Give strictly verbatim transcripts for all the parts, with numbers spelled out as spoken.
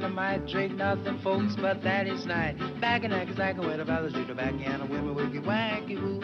I might drink nothing, folks, but that is night. Back in that, cause I can wait about the street, back in a women wiggy wacky woo.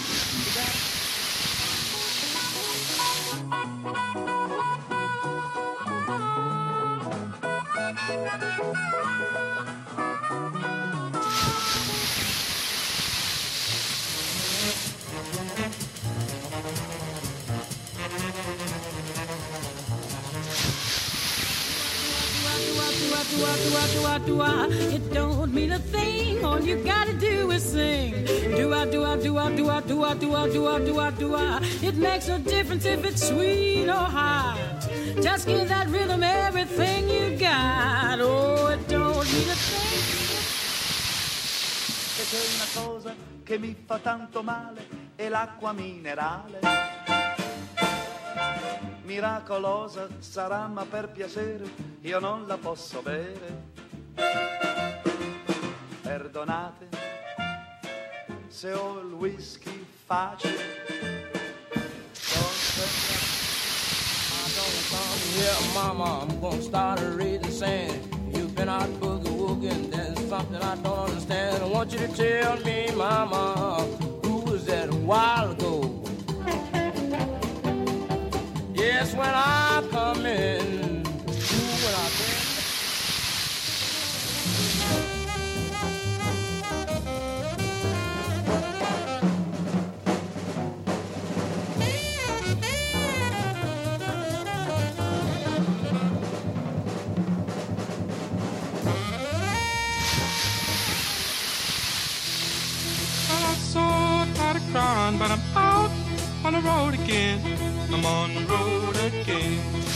It don't mean a thing. All you gotta do is sing. Do I, do I, do I, do I, do I, do I, do I, do I, do I. It makes no difference if it's sweet or hot. Just give that rhythm everything you got. Oh, it don't mean a thing. E c'è una cosa che mi fa tanto male, è l'acqua minerale. Miracolosa sarà, ma per piacere io non la posso bere. Perdonate se ho il whisky facile. Yeah, mama, I'm gonna start a reading saying you've been out boogie woogie and there's something I don't understand. I want you to tell me, mama, who was that a while ago? Yes, when I come in, ooh, when I bring. I'm so tired of crying, but I'm out on the road again. I'm on the road again.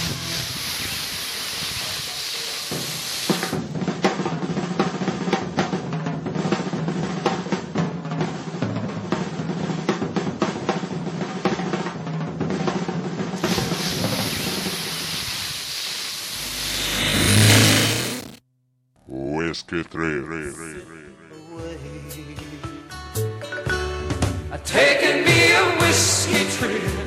Whiskey tre. Taking me a whiskey trip.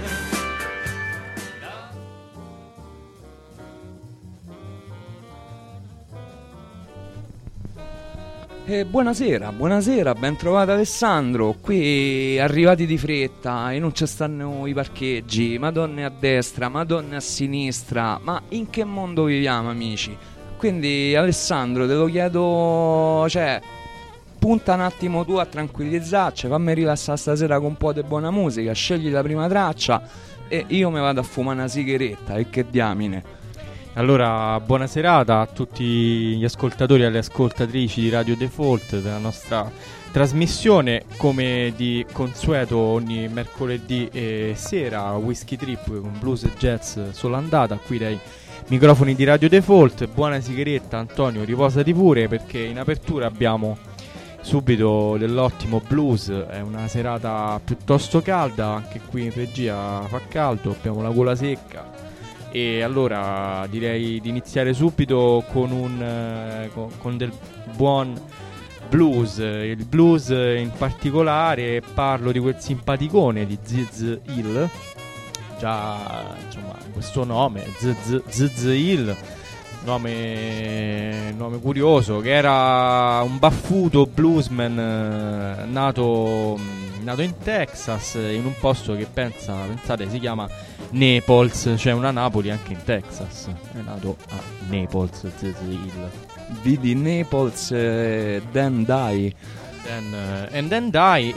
Eh, buonasera, buonasera, ben trovato Alessandro. Qui arrivati di fretta e non ci stanno i parcheggi, madonne a destra, madonne a sinistra. Ma in che mondo viviamo, amici? Quindi Alessandro, te lo chiedo, cioè, punta un attimo tu a tranquillizzarci, fammi rilassare stasera con un po' di buona musica, scegli la prima traccia e io mi vado a fumare una sigaretta, e che diamine. Allora, buona serata a tutti gli ascoltatori e alle ascoltatrici di Radio Default, della nostra trasmissione, come di consueto ogni mercoledì e sera, Whisky Trip con blues e jazz solo andata, qui dai microfoni di Radio Default. Buona sigaretta Antonio, riposati pure, perché in apertura abbiamo subito dell'ottimo blues. È una serata piuttosto calda, anche qui in regia fa caldo, abbiamo la gola secca. E allora direi di iniziare subito con un eh, con, con del buon blues. Il blues in particolare, parlo di quel simpaticone di Ziz Hill. Già, insomma, questo nome Ziz Ziz Hill, nome, nome curioso, che era un baffuto bluesman eh, nato, nato in Texas, in un posto che pensa, pensate si chiama Naples, c'è una Napoli anche in Texas. È nato a Naples, Ziz Hill. Vidi Naples e then die. Then, uh, and then die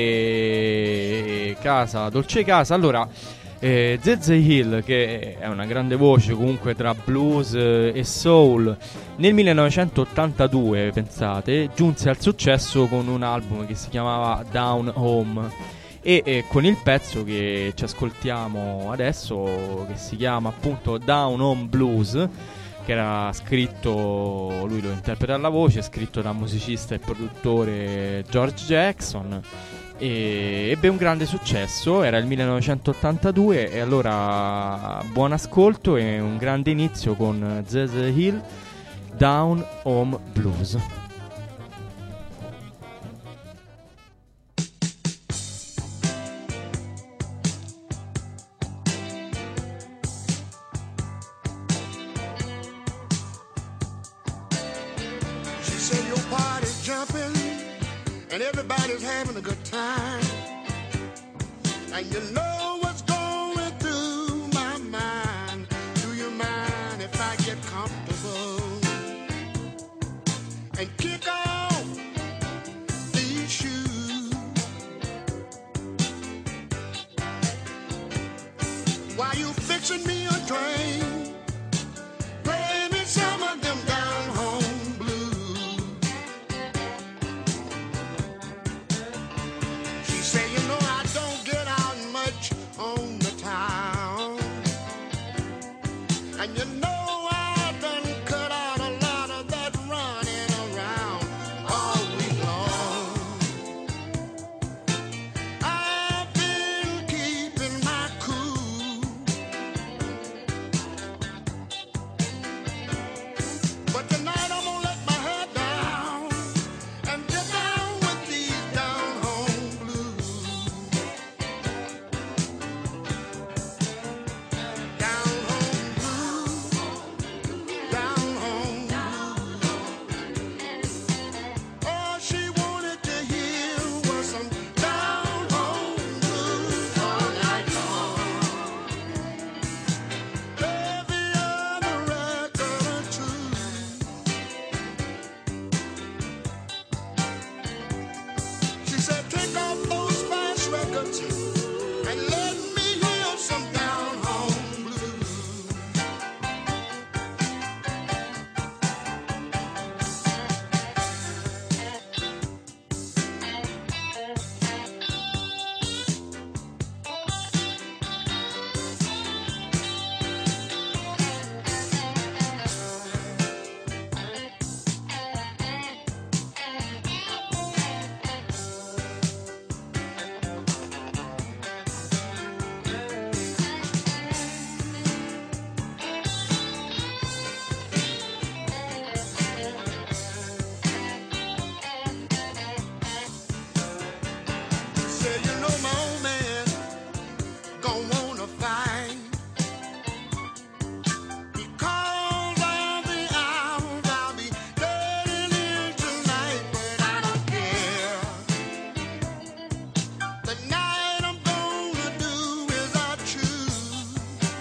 e casa, dolce casa. Allora, eh, Ziz Hill, che è una grande voce comunque tra blues eh, e soul, nel millenovecentottantadue, pensate, giunse al successo con un album che si chiamava Down Home. E, e con il pezzo che ci ascoltiamo adesso, che si chiama appunto Down Home Blues, che era scritto, lui lo interpreta alla voce, scritto da musicista e produttore George Jackson, e ebbe un grande successo. Era il millenovecentottantadue e allora buon ascolto e un grande inizio con Ziz Hill, Down Home Blues. and everybody's having a good time. And you know what's going through my mind. Do you mind if I get comfortable and kick off these shoes? While you fixing me a drink, play me some of them down home blues. She say, you know, I don't get out much on the town, and you know I done cut out a lot of that running around all week long. I've been keeping my cool, but tonight I'm gonna let my head down and get down with these down home blues. Down home blues, down home blues. All she wanted to hear was some down home blues all night long. Every other record or two. She said, take off those fast records and let me hear some down home blues. Say, you know, my old man gon' wanna fight because of the hours I'll be getting in tonight, but I don't care. The night I'm gonna do as I choose.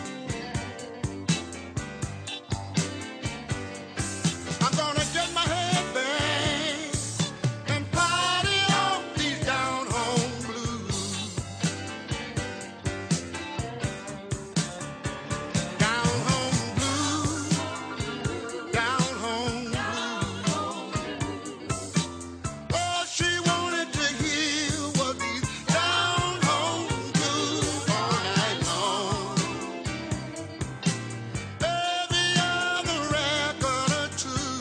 I'm gonna get my head banged and party off these down home blues. Down home blues, down home blues. All she wanted to hear was these down home blues all night long. Every other record or two.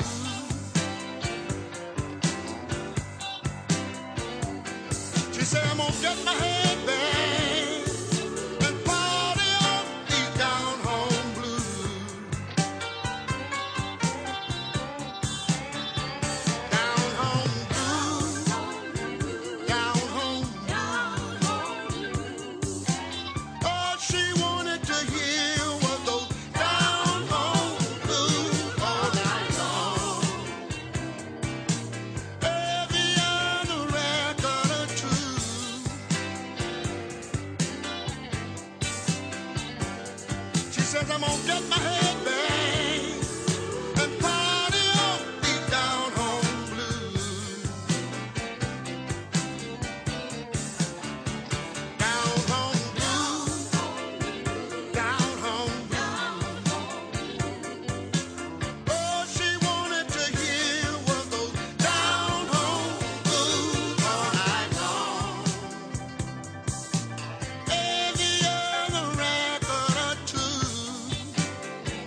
She said, I'm gonna get my head banged and party off these down home blues. Down home blues, down home blues. All she wanted to hear was those down home blues all night long. Every other record or two. She says, I'm gonna get my head banged and party off these down home blues. Down home blues, down home blues. All she wanted to hear was those down home blues all night long. Every other record or two.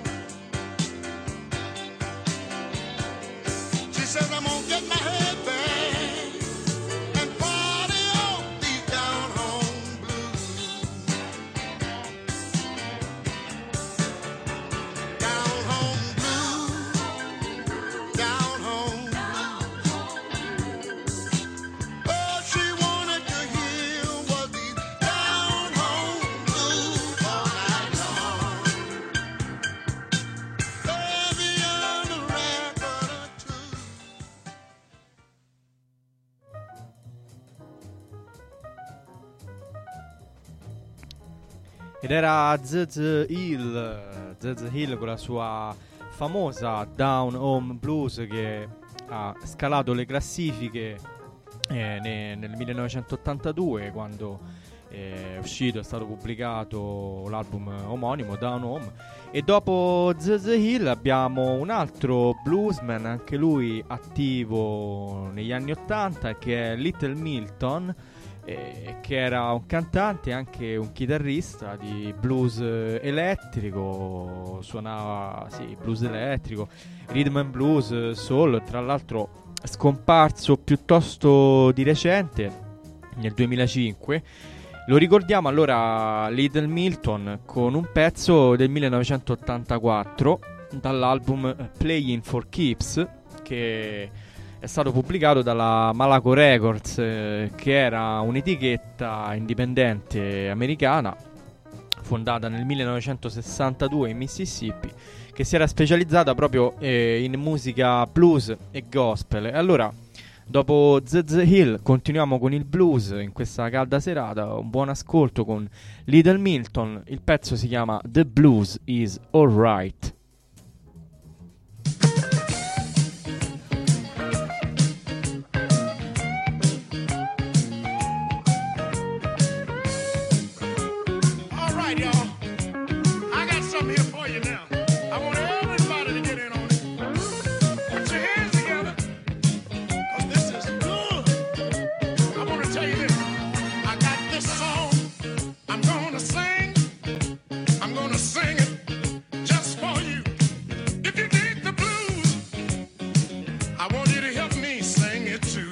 ed era Z Z Hill, Z Z Hill con la sua famosa Down Home Blues che ha scalato le classifiche eh, ne, nel millenovecentottantadue, quando è uscito, è stato pubblicato l'album omonimo Down Home. E dopo Z Z Hill abbiamo un altro bluesman, anche lui attivo negli anni ottanta, che è Little Milton, eh, che era un cantante e anche un chitarrista di blues elettrico, suonava sì, blues elettrico, rhythm and blues, soul, tra l'altro scomparso piuttosto di recente, nel duemilacinque. Lo ricordiamo allora Little Milton con un pezzo del millenovecentottantaquattro dall'album Playing for Keeps, che è stato pubblicato dalla Malaco Records, eh, che era un'etichetta indipendente americana fondata nel millenovecentosessantadue in Mississippi, che si era specializzata proprio eh, in musica blues e gospel. E allora, dopo Z Z Hill continuiamo con il blues in questa calda serata. Un buon ascolto con Little Milton. Il pezzo si chiama The Blues Is Alright. Alright, y'all. I got something here for you now. I want everybody to get in on it. Put your hands together. This is good. I want to tell you this. I got this song I'm gonna sing. I'm gonna sing it just for you. If you dig the blues, I want you to help me sing it too.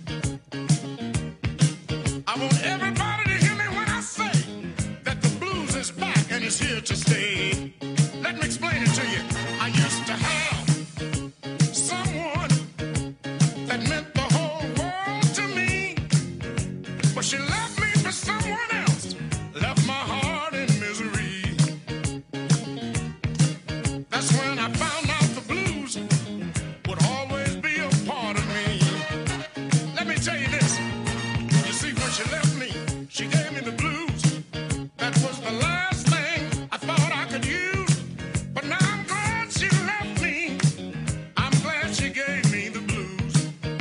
I want everybody to hear me when I say that the blues is back and it's here to stay. Let me explain it to you. I used to have someone that meant the whole world to me, but she left me for someone else, left my heart in misery. That's when I found out the blues would always be a part of me. Let me tell you this, you see, when she left me, she gave me the blues. That was the last thing I thought I could use, but now I'm glad she left me. I'm glad she gave me the blues.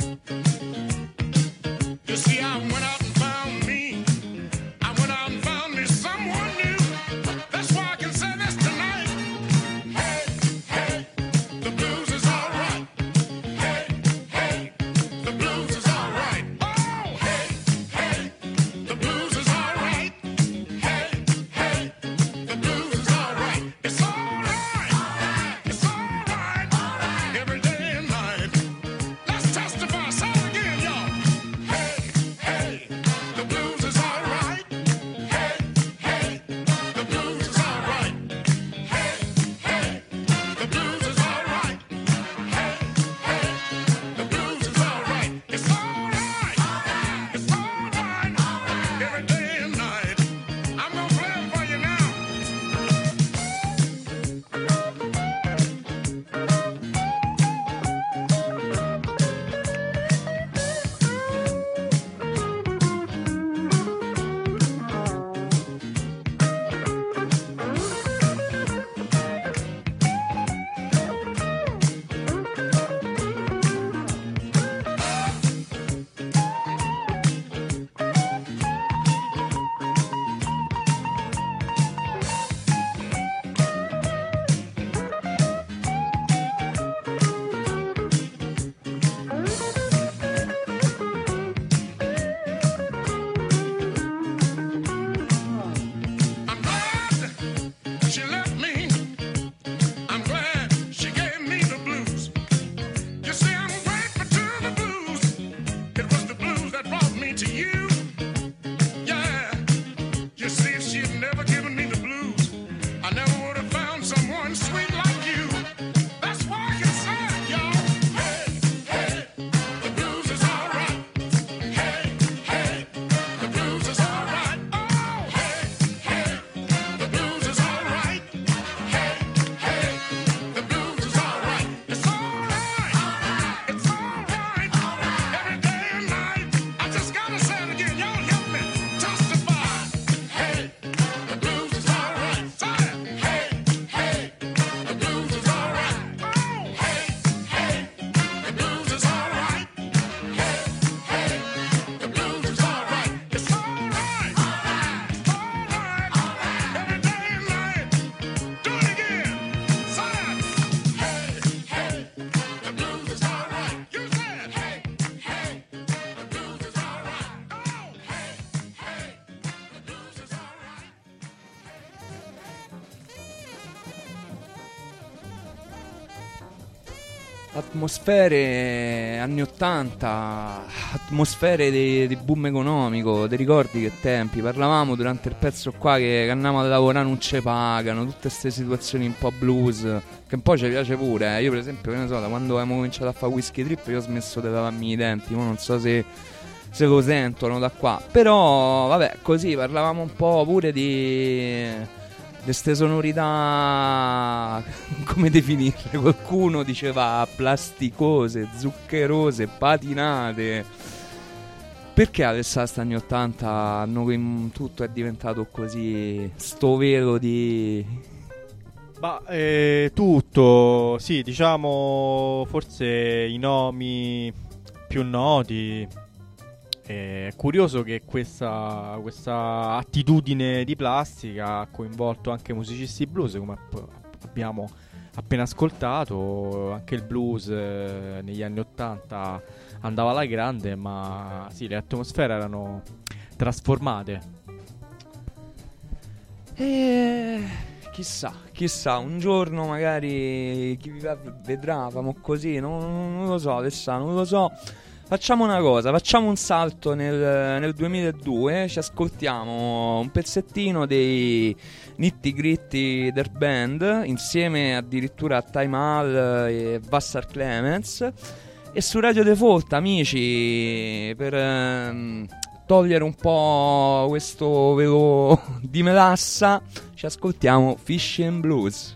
You see, I went out and found me. I went out and found me someone new. That's why I can say this tonight. Hey, hey, the blues is alright. Hey, hey, the blues is alright. Oh, hey, hey, the blues is alright. Hey, hey, the blues is alright. It's alright. It's alright. Every day and night. Let's testify. Say it again, y'all. Hey, hey, the blues is alright. Hey, hey, the blues is alright. Hey, hey, the blues is alright. Hey, hey, the blues is alright. It's alright. It's alright. Every day and night. I'm gonna play it for you now. I'm glad she left me. I'm glad she gave me the blues. You see, I'm grateful to the blues. It was the blues that brought me to you. Yeah. You see, if she had never given me the blues, I never would have found someone sweet like you. That's why I can say it, y'all. Hey, hey, the blues is alright. Hey, hey, the blues is alright. Oh, hey, hey, the blues is alright. Hey, hey, the blues is alright. It's alright. It's alright. Every day and night. I just gotta say it again. atmosfere anni ottanta, atmosfere di, di boom economico. Ti ricordi che tempi? Parlavamo durante il pezzo qua che, che andavamo a lavorare, non ci pagano, tutte queste situazioni un po' blues, che un po' ci piace pure. eh. Io per esempio, che ne so, da quando abbiamo cominciato a fare Whisky Trip io ho smesso di lavarmi i denti, ma non so se, se lo sentono da qua. Però vabbè, così parlavamo un po' pure di queste sonorità, come definirle? Qualcuno diceva plasticose, zuccherose, patinate. Perché adesso negli anni ottanta hanno, tutto è diventato così, sto velo di... Ma eh, tutto, sì, diciamo forse i nomi più noti. È curioso che questa, questa attitudine di plastica ha coinvolto anche musicisti blues, come abbiamo appena ascoltato. Anche il blues eh, negli anni ottanta andava alla grande, ma sì, le atmosfere erano trasformate. E chissà, chissà, un giorno magari chi vivrà vedrà, famo così, non, non lo so, Alessandro, non lo so. Facciamo una cosa, facciamo un salto nel, nel duemiladue, ci ascoltiamo un pezzettino dei Nitty Gritty Der Band, insieme addirittura a Time Hall e Vassar Clemens, e su Radio Default, amici, per ehm, togliere un po' questo velo di melassa, ci ascoltiamo Fishing Blues.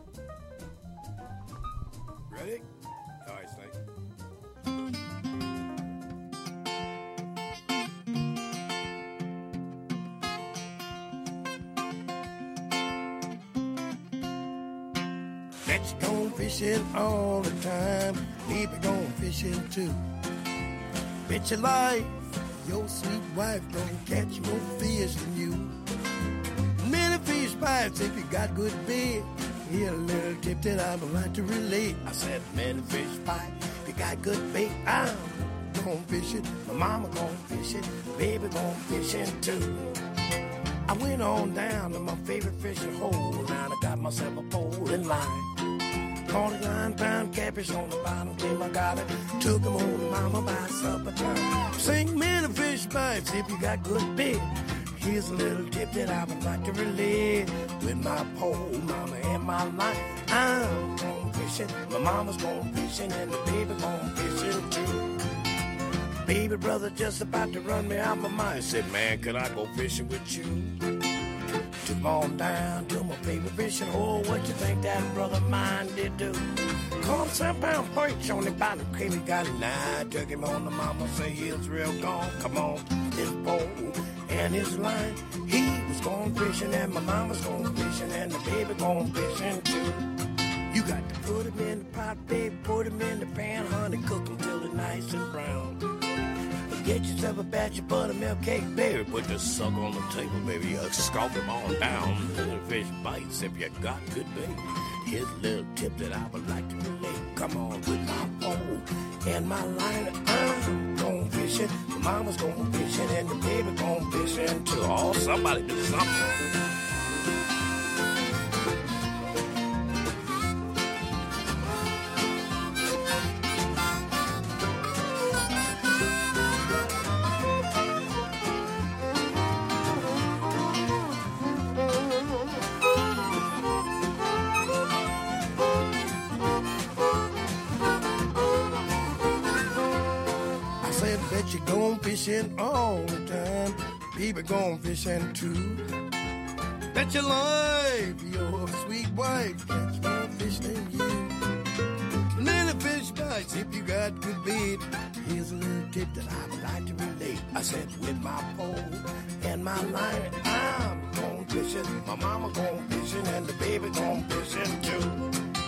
Bet you gone fishing all the time, baby gone fishing too. Bet your life, your sweet wife gonna catch more fish than you. Many fish bites if you got good bait. Here a little tip that I would like to relate. I said many fish bites if you got good bait. I'm gone fishing, my mama gone fishing, baby gone fishing too. I went on down to my favorite fishing hole, and I got myself a pole in line. Caught a nine pound catfish on the bottom, came I got it, took him home to mama by supper time. Sing many fish bites if you got good bait. Here's a little tip that I would like to relay. With my pole, mama, and my line, I'm going fishing, my mama's going fishing, and the baby going fishing too. Baby brother just about to run me out my mind. Said, man, could I go fishing with you? Took him on down to my favorite fishing hole. What you think that brother mine did do? Caught a seven pound perch on the bottom, came he got it now. Took him on the mama, say he was real gone. Come on, his pole and his line. He was going fishing and my mama's going fishing and the baby going fishing too. You got to put him in the pot, baby, put him in the pan, honey, cook him till they're nice and brown. Get yourself a batch of buttermilk cake, baby. Put the suck on the table, baby. You scoop him on down. Little fish bites if you got good bait. Here's a little tip that I would like to relate. Come on with my pole and my line. I'm going fishing. The mama's going fishing and the baby going fishing too. Oh, somebody do something. You gone fishing all the time, baby gone fishing too. Bet your life, your sweet wife catch more fish than you. Many fish bites if you got good bait. Here's a little tip that I would like to relate. I said with my pole and my line, I'm gone fishing. My mama gone fishing and the baby gone fishing too.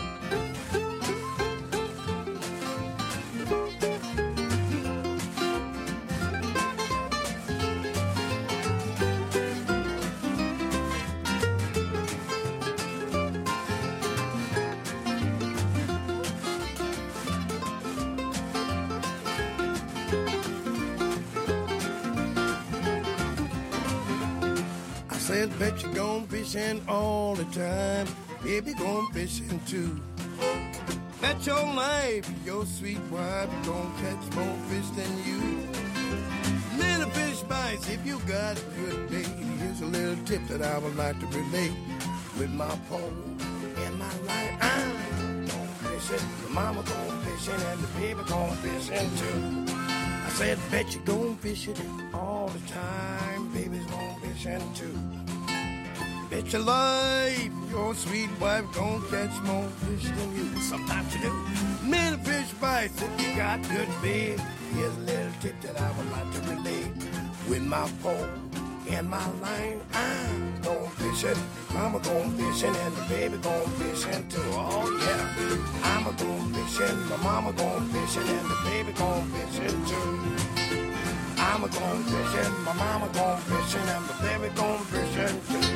Said, bet you gone fishing all the time, baby gone fishing too. Bet your life your sweet wife gon' catch more fish than you. Many fish bites if you got good bait. Here's a little tip that I would like to relate. With my pole and my line, I'm gon' fish it. The mama gon' fish it and the baby gon' fish it too. I said, bet you gon' fish it all the time. Baby's gon' fish it too. Bet your life your sweet wife gon' catch more fish than you. Sometimes you do. Many fish bites if you got good bait. Here's a little tip that I would like to relate. With my pole and my line, I'm gon' fish it. Mama gon' fish it and the baby gon' fish it too. Oh yeah, I'm a gon' fish it. My mama gon' fish it and the baby gon' fish it too. I'm a gon' fish it. My mama gon' fish it and the baby gon' fish it too.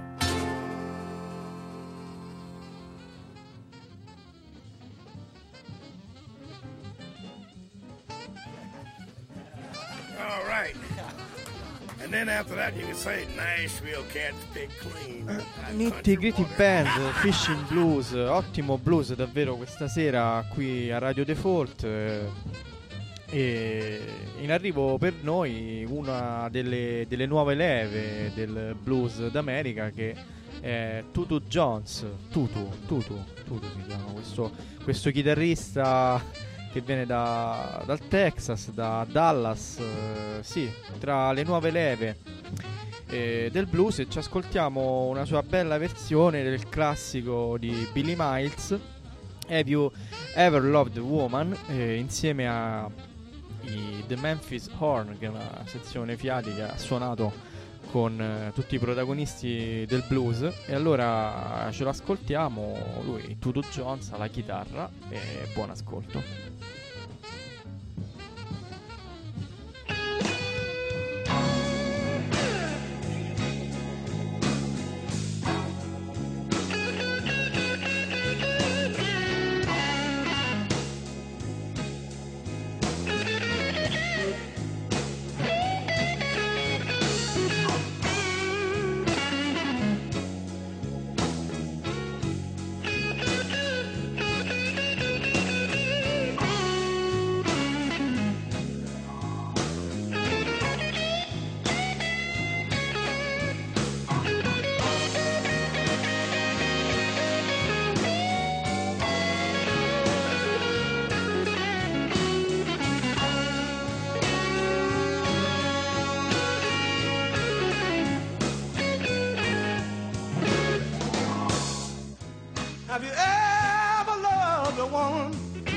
All right. And then after that you can say Nashville cats pick clean. Nitty Gritty Band, Fishing Blues, ottimo blues davvero questa sera qui a Radio Default. eh, E in arrivo per noi una delle, delle nuove leve del blues d'America, che è Tutu Jones. Tutu, Tutu, Tutu si chiama questo, questo chitarrista che viene da, dal Texas, da Dallas, eh, sì, tra le nuove leve eh, del blues, e ci ascoltiamo una sua bella versione del classico di Billy Miles, Have You Ever Loved a Woman, eh, insieme a i The Memphis Horn, che è una sezione fiati che ha suonato con eh, tutti i protagonisti del blues. E allora ce l'ascoltiamo, lui, Tutu Jones, alla chitarra, e buon ascolto. Have you ever loved a woman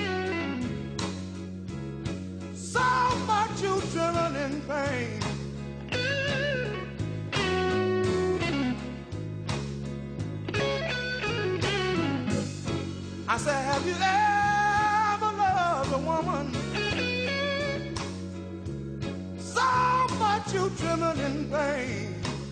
so much you driven in pain? I said, have you ever loved a woman so much you driven in pain?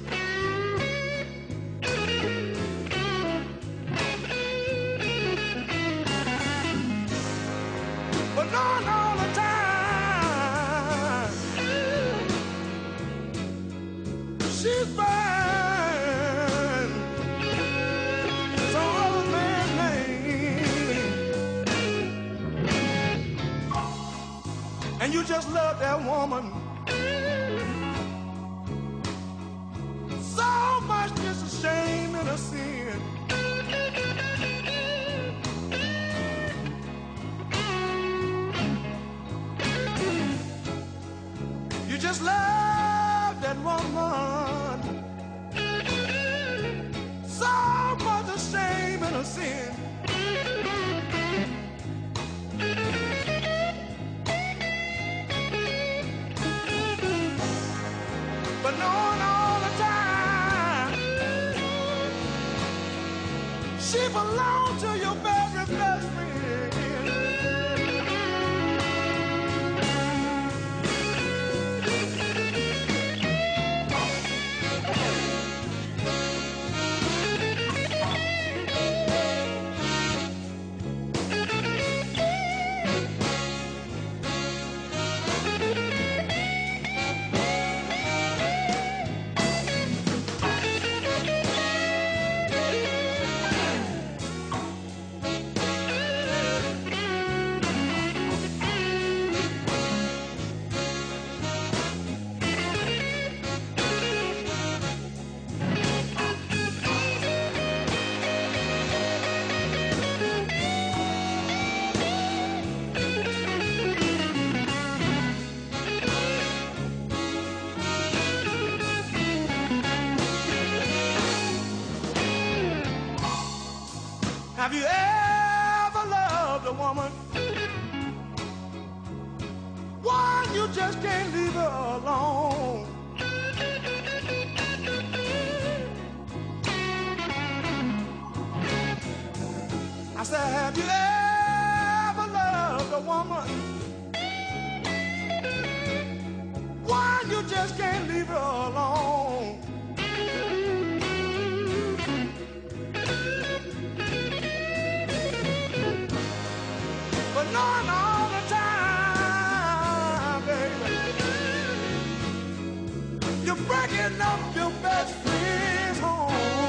But not all the time. She's been some other man's name, and you just love that woman so much. It's a shame and a sin. You just love that woman so much, a shame and a sin. But knowing all the time she belonged to your very best friend. Have you ever loved a woman? Why you just can't leave her alone? I said, have you ever loved a woman? Why you just can't leave her alone? But knowing all the time, baby, you're breaking up your best friend's home.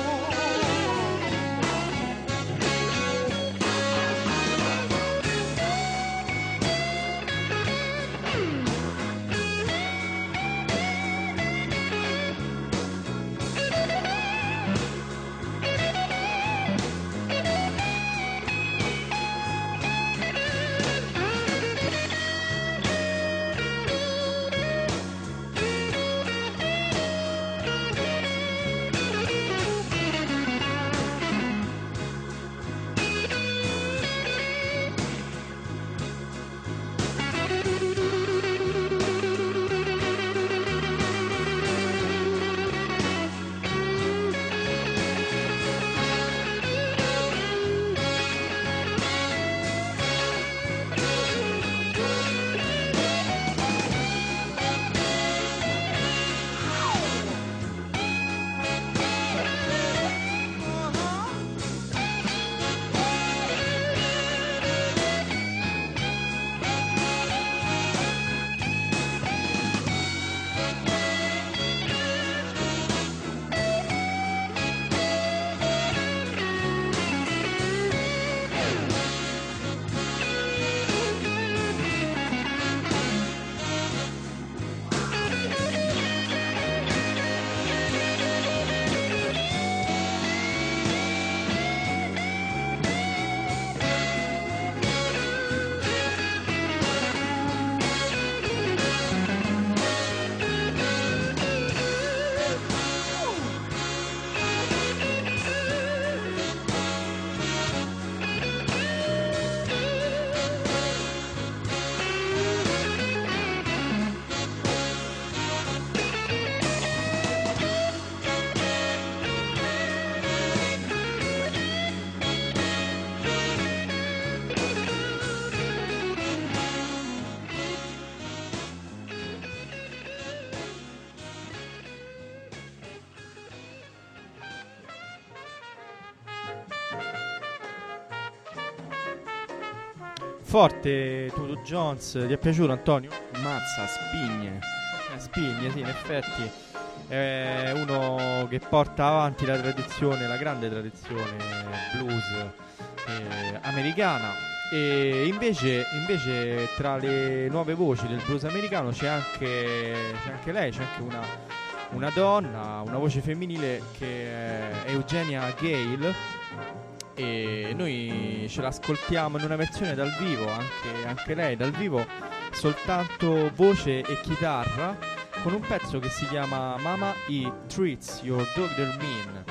Forte Tutu Jones, ti è piaciuto Antonio? Mazza, spigne. Eh, spigne, sì, in effetti è uno che porta avanti la tradizione, la grande tradizione blues eh, americana. E invece, invece tra le nuove voci del blues americano c'è anche, c'è anche lei, c'è anche una, una donna, una voce femminile che è Eugenia Gale, e noi ce l'ascoltiamo in una versione dal vivo, anche, anche lei dal vivo, soltanto voce e chitarra, con un pezzo che si chiama Mama E Treats Your Daughter Mean,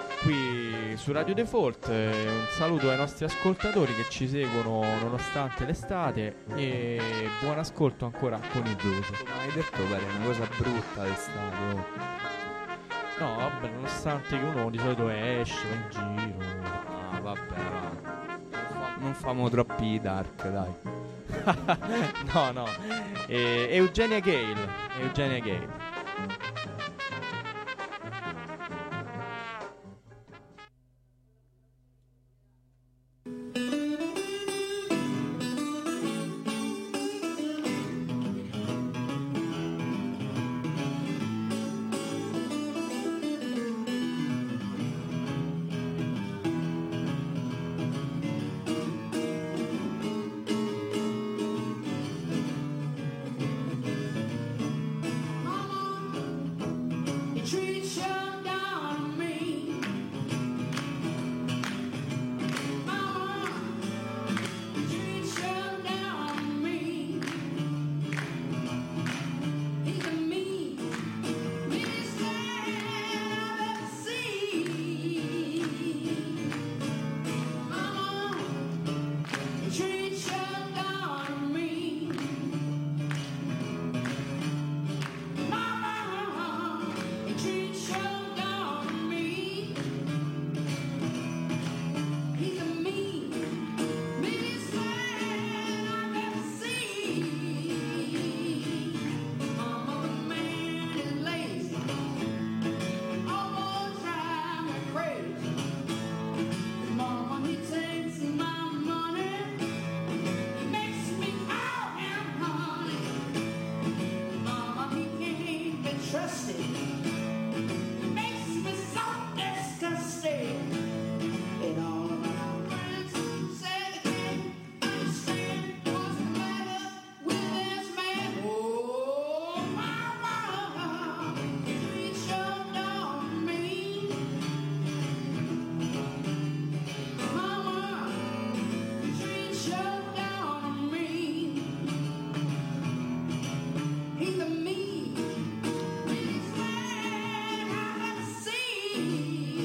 qui su Radio Default. Eh, un saluto ai nostri ascoltatori che ci seguono nonostante l'estate, e buon ascolto ancora con il blues. Ma hai detto pare una cosa brutta l'estate, oh. No, vabbè, nonostante che uno di solito esce, va in giro. Ah, vabbè, va. Non famo troppi dark, dai. No, no. Eh, Eugenia Gale. Eugenia Gale. trusted. It makes me so disgusted. And all of my friends say they can't understand what's the matter with this man. Oh, mama, you sure don't mean. Mama, you sure don't mean. He's a mean, meanest man I've ever seen.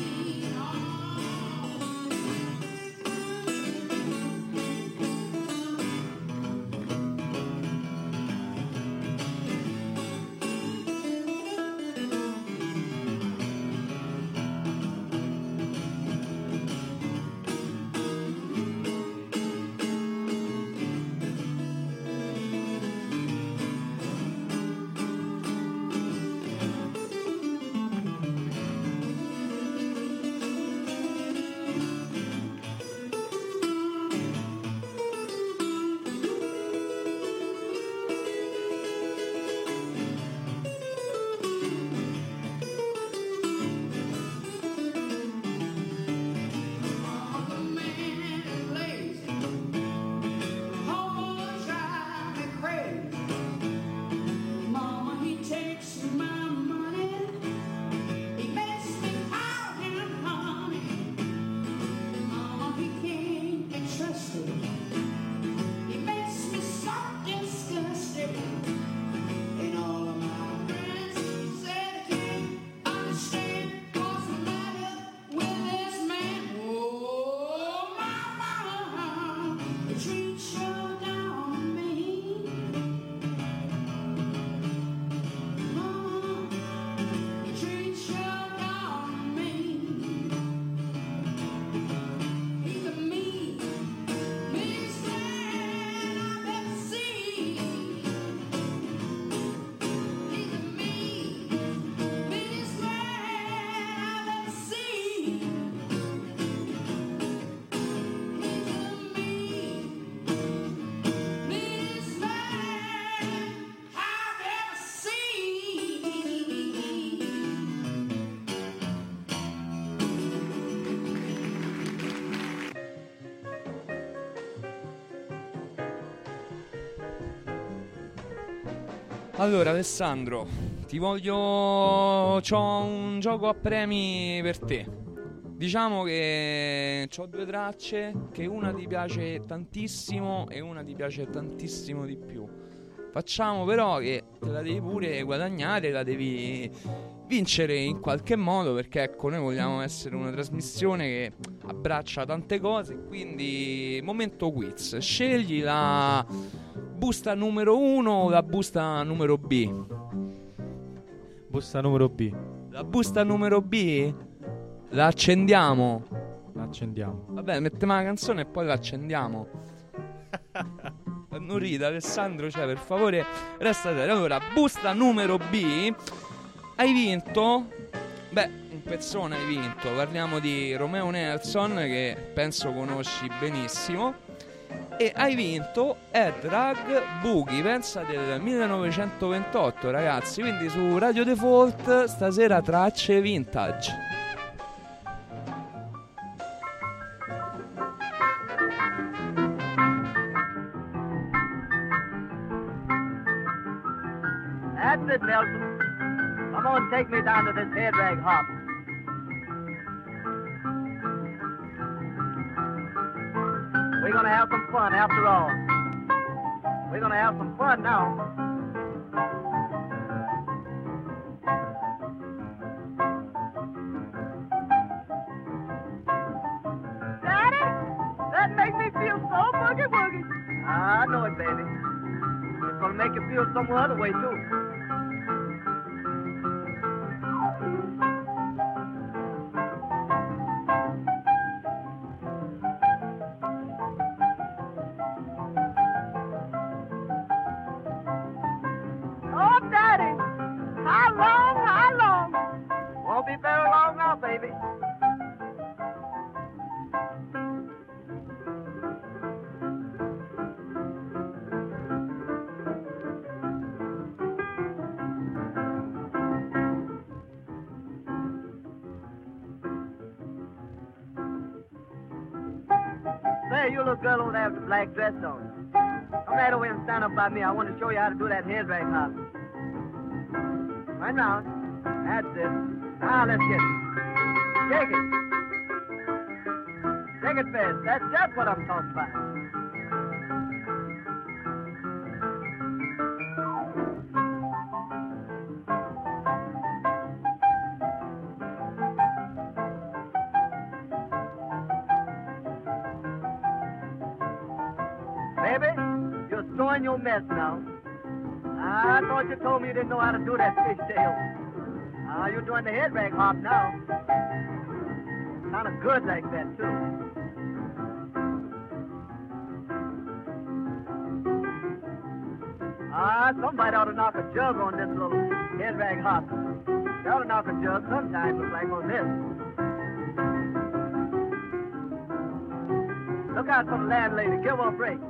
Allora Alessandro, ti voglio... c'ho un gioco a premi per te. Diciamo che c'ho due tracce, che una ti piace tantissimo e una ti piace tantissimo di più. Facciamo però che te la devi pure guadagnare, la devi vincere in qualche modo, perché ecco, noi vogliamo essere una trasmissione che abbraccia tante cose, quindi momento quiz. Scegli la busta numero uno o la busta numero B? Busta numero B. La busta numero B? La accendiamo? La accendiamo. Vabbè, mettiamo la canzone e poi la accendiamo. Non rida Alessandro, cioè per favore resta serio. Allora, busta numero B. Hai vinto? Beh, un pezzone hai vinto. Parliamo di Romeo Nelson, che penso conosci benissimo. E hai vinto Ed Rag Boogie, pensa, del millenovecentoventotto, ragazzi. Quindi su Radio Default stasera tracce vintage. That's it, Nelson. Come on, take me down to this head rag hop. We're gonna have some fun after all. We're gonna have some fun now. Daddy, that makes me feel so boogie woogie. I know it, baby. It's gonna make you feel some other way, too. you little girl over there with the black dress on. Come right over here and stand up by me. I want to show you how to do that head rag hop. Right round. That's it. Now let's get it. Shake it. Shake it fast. That's just what I'm talking about. Baby, you're throwing your mess now. I thought you told me you didn't know how to do that fishtail. Ah, you're doing the head rag hop now. Kind of good like that, too. Ah, somebody ought to knock a jug on this little head rag hop. They ought to knock a jug sometime, look like on this. Look out for the landlady. Give her a break.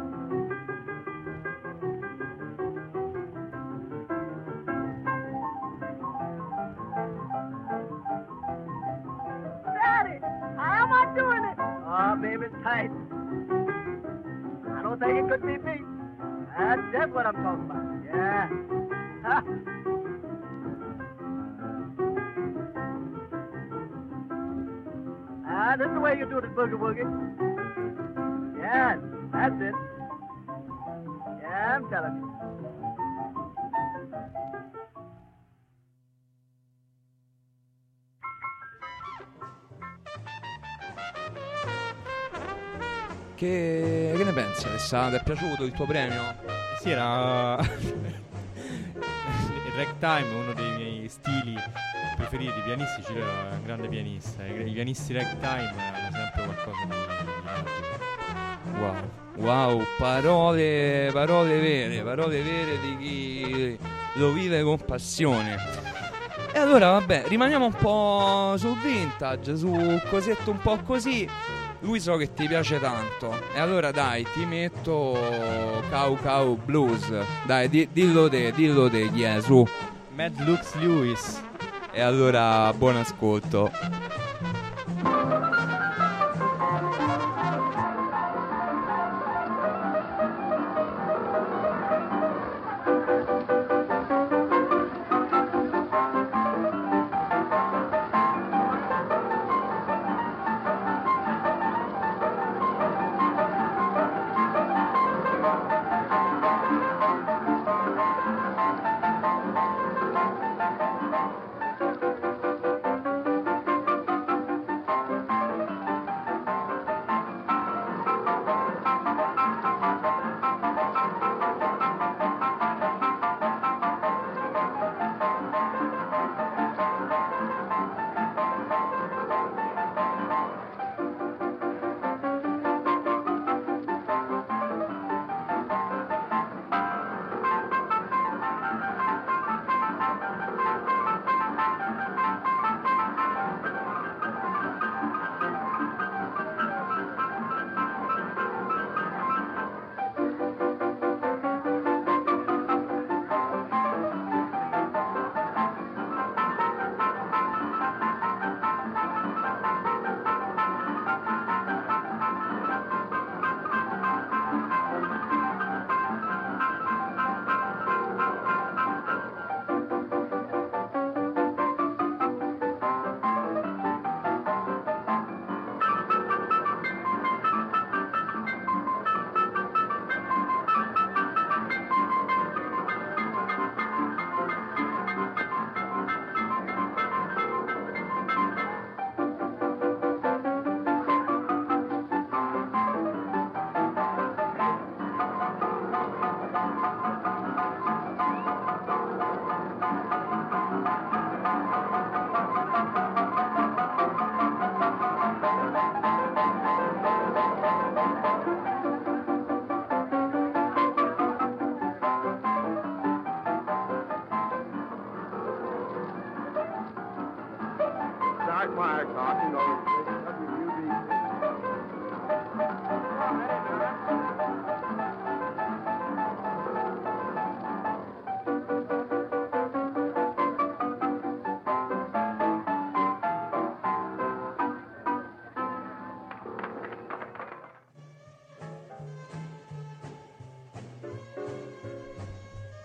Oh, baby, it's tight. I don't think it could be beat. That's just what I'm talking about. Yeah. Ha. Ah, this is the way you do the boogie woogie. Yeah, that's it. Yeah, I'm telling you. Che, che ne pensi, Alessandro? Ti è piaciuto il tuo premio? Eh sì, era il ragtime, uno dei miei stili preferiti pianistici. Lui era un grande pianista. I pianisti ragtime hanno sempre qualcosa di, di magico. Wow, wow, parole, parole vere, parole vere di chi lo vive con passione. E allora vabbè, rimaniamo un po' sul vintage, su cosette un po' così. Lui so che ti piace tanto. E allora dai, ti metto Cow Cow Blues. Dai, di, dillo te, dillo te chi è, su. Mad Lux Lewis. E allora buon ascolto.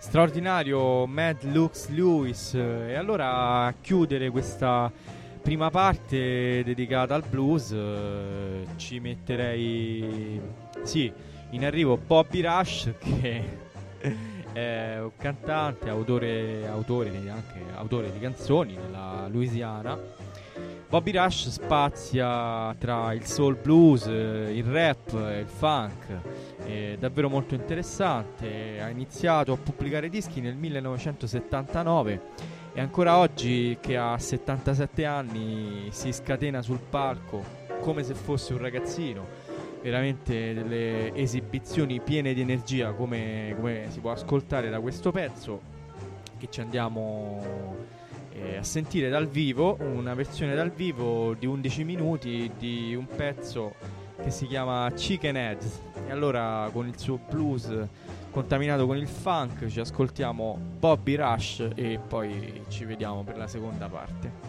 straordinario Mad Lux Lewis. E allora, a chiudere questa prima parte dedicata al blues, eh, ci metterei, sì, in arrivo Bobby Rush, che è un cantante, autore, autore anche autore di canzoni nella Louisiana. Bobby Rush spazia tra il soul blues, il rap, il funk, è davvero molto interessante. Ha iniziato a pubblicare dischi nel millenovecentosettantanove e ancora oggi, che ha settantasette anni, si scatena sul palco come se fosse un ragazzino. Veramente delle esibizioni piene di energia, come, come si può ascoltare da questo pezzo che ci andiamo eh, a sentire dal vivo, una versione dal vivo di undici minuti di un pezzo che si chiama Chicken Heads. E allora, con il suo blues contaminato con il funk, ci ascoltiamo Bobby Rush e poi ci vediamo per la seconda parte.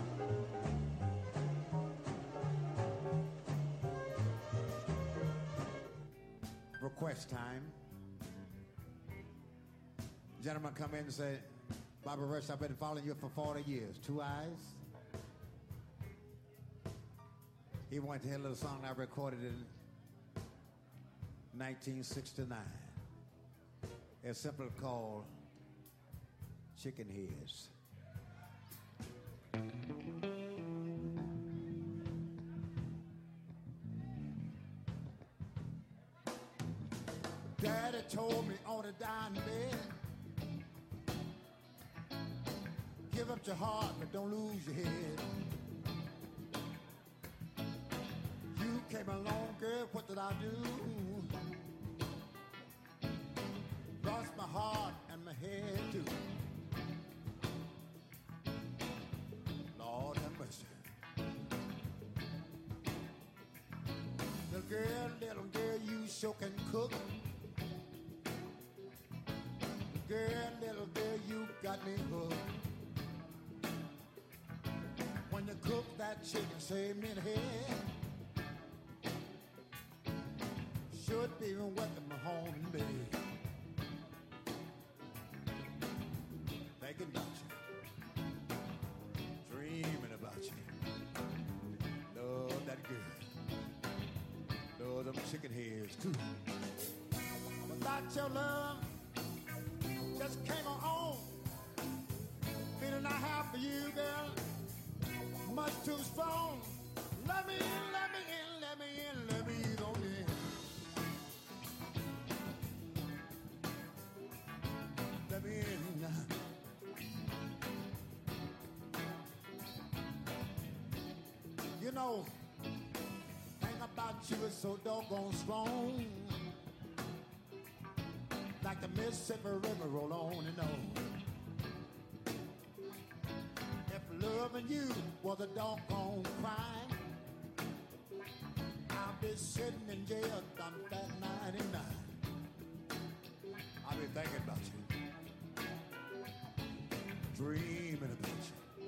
Request time. Gentleman come in and say, Bobby Rush, I've been following you for forty years. Two Eyes. He wanted to hear a little song I recorded in nineteen sixty-nine. It's simply called Chicken Heads. Daddy told me on the dying bed, give up your heart, but don't lose your head. You came along, girl, what did I do? Lost my heart and my head too. Lord have mercy. Little girl, little girl, you sure can cook. Girl, little girl, you got me hooked. When you cook that chicken, save me the head. Should be even wet in my home in bed. Thinking about you, dreaming about you. Love that girl, love them chicken heads too. Without your love, just came on. Feeling I have for you, girl, much too strong. Let me in, let me in, let me in, let me in on in. Let me in now. You know, thing about you is so doggone strong. Like the Mississippi River roll on and on. If loving you was a doggone crime, I'll be sitting in jail on that ninety-nine. I'll be thinking about you, dreaming about you.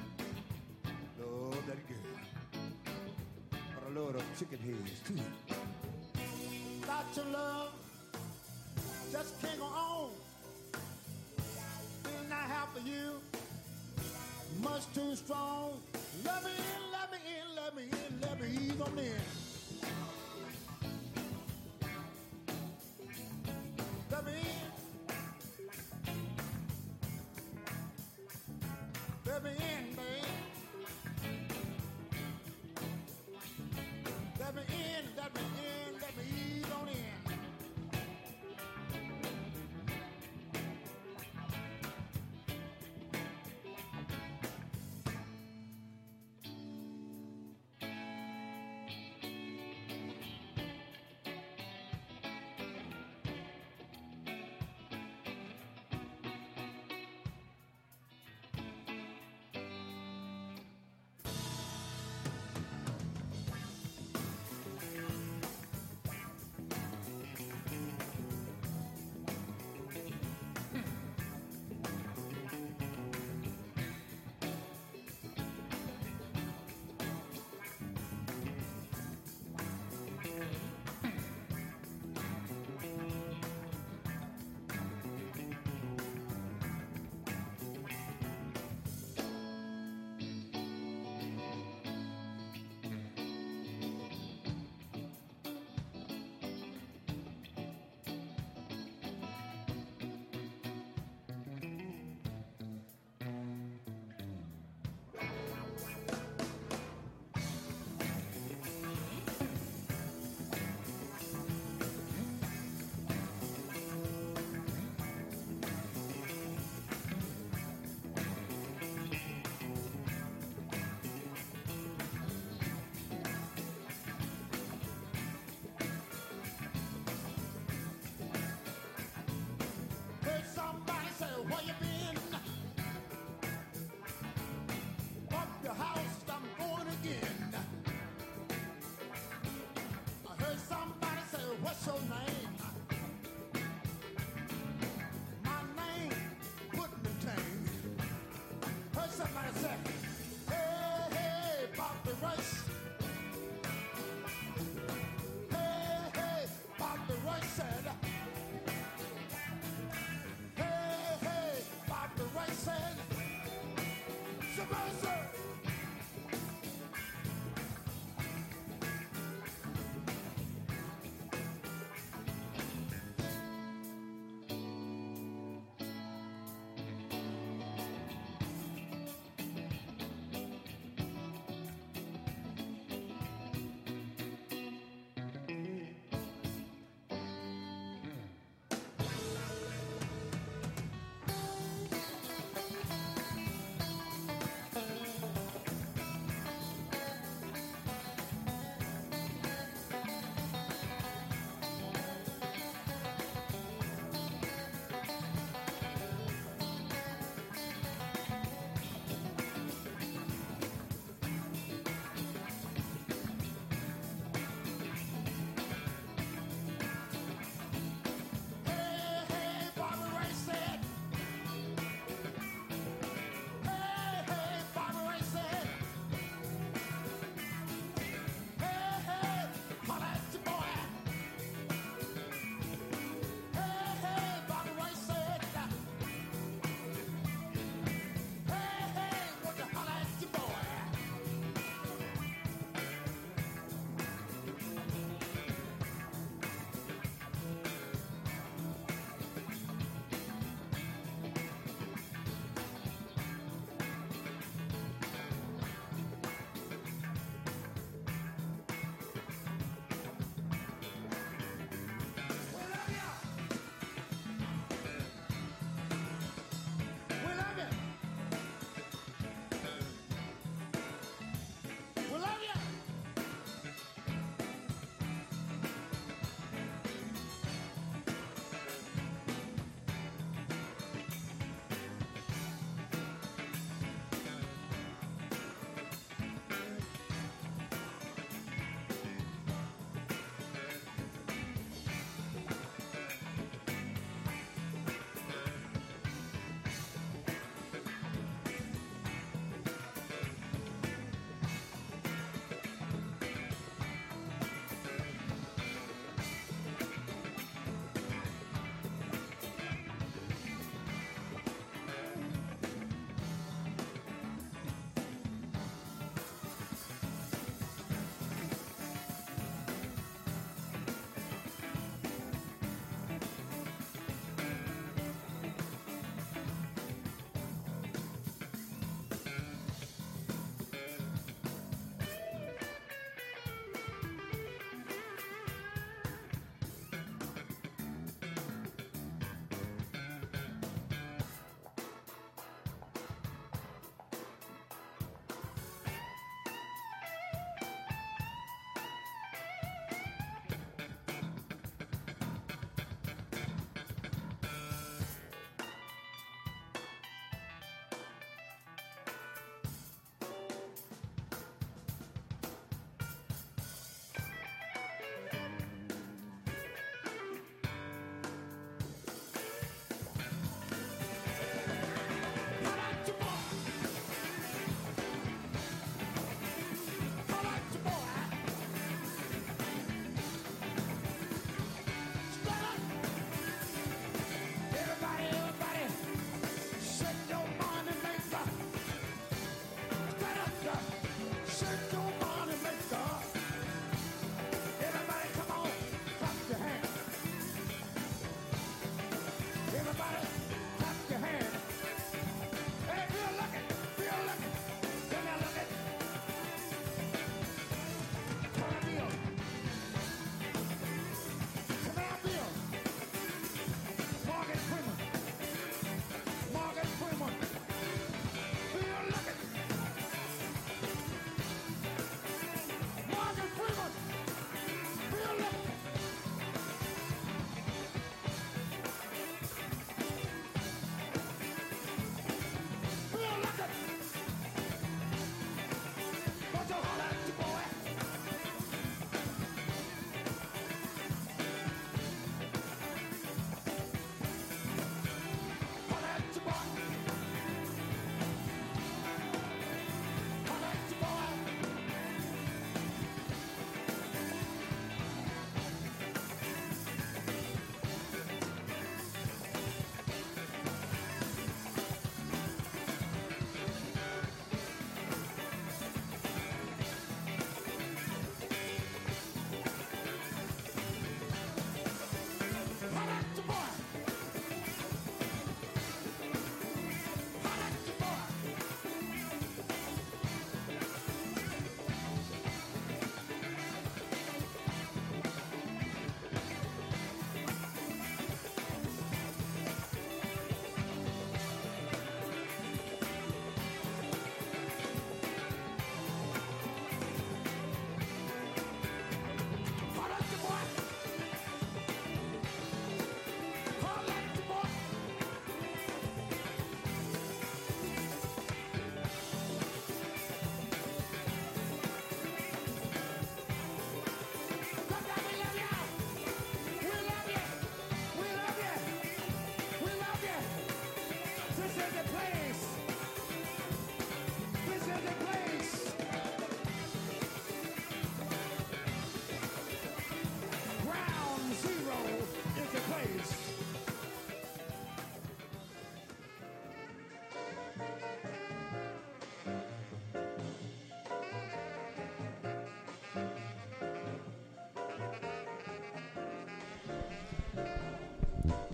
Love that girl, but I love them chicken heads too. Got your love, just can't go on. Feeling I have for you, much too strong. Let me in, let me in, let me in, let me ease on in. Let me in. Let me in, babe. Let me in, let me in, let me ease on in. mercy, mercy.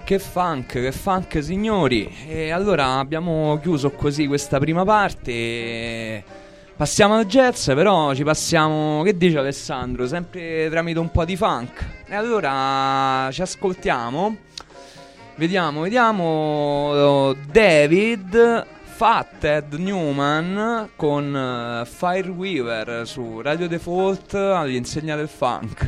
Che funk, che funk signori. E allora abbiamo chiuso così questa prima parte. Passiamo al jazz, però ci passiamo, che dice Alessandro? Sempre tramite un po' di funk. E allora ci ascoltiamo. Vediamo, vediamo David Fathead Newman con uh, Fireweaver su Radio Default all'insegna del funk.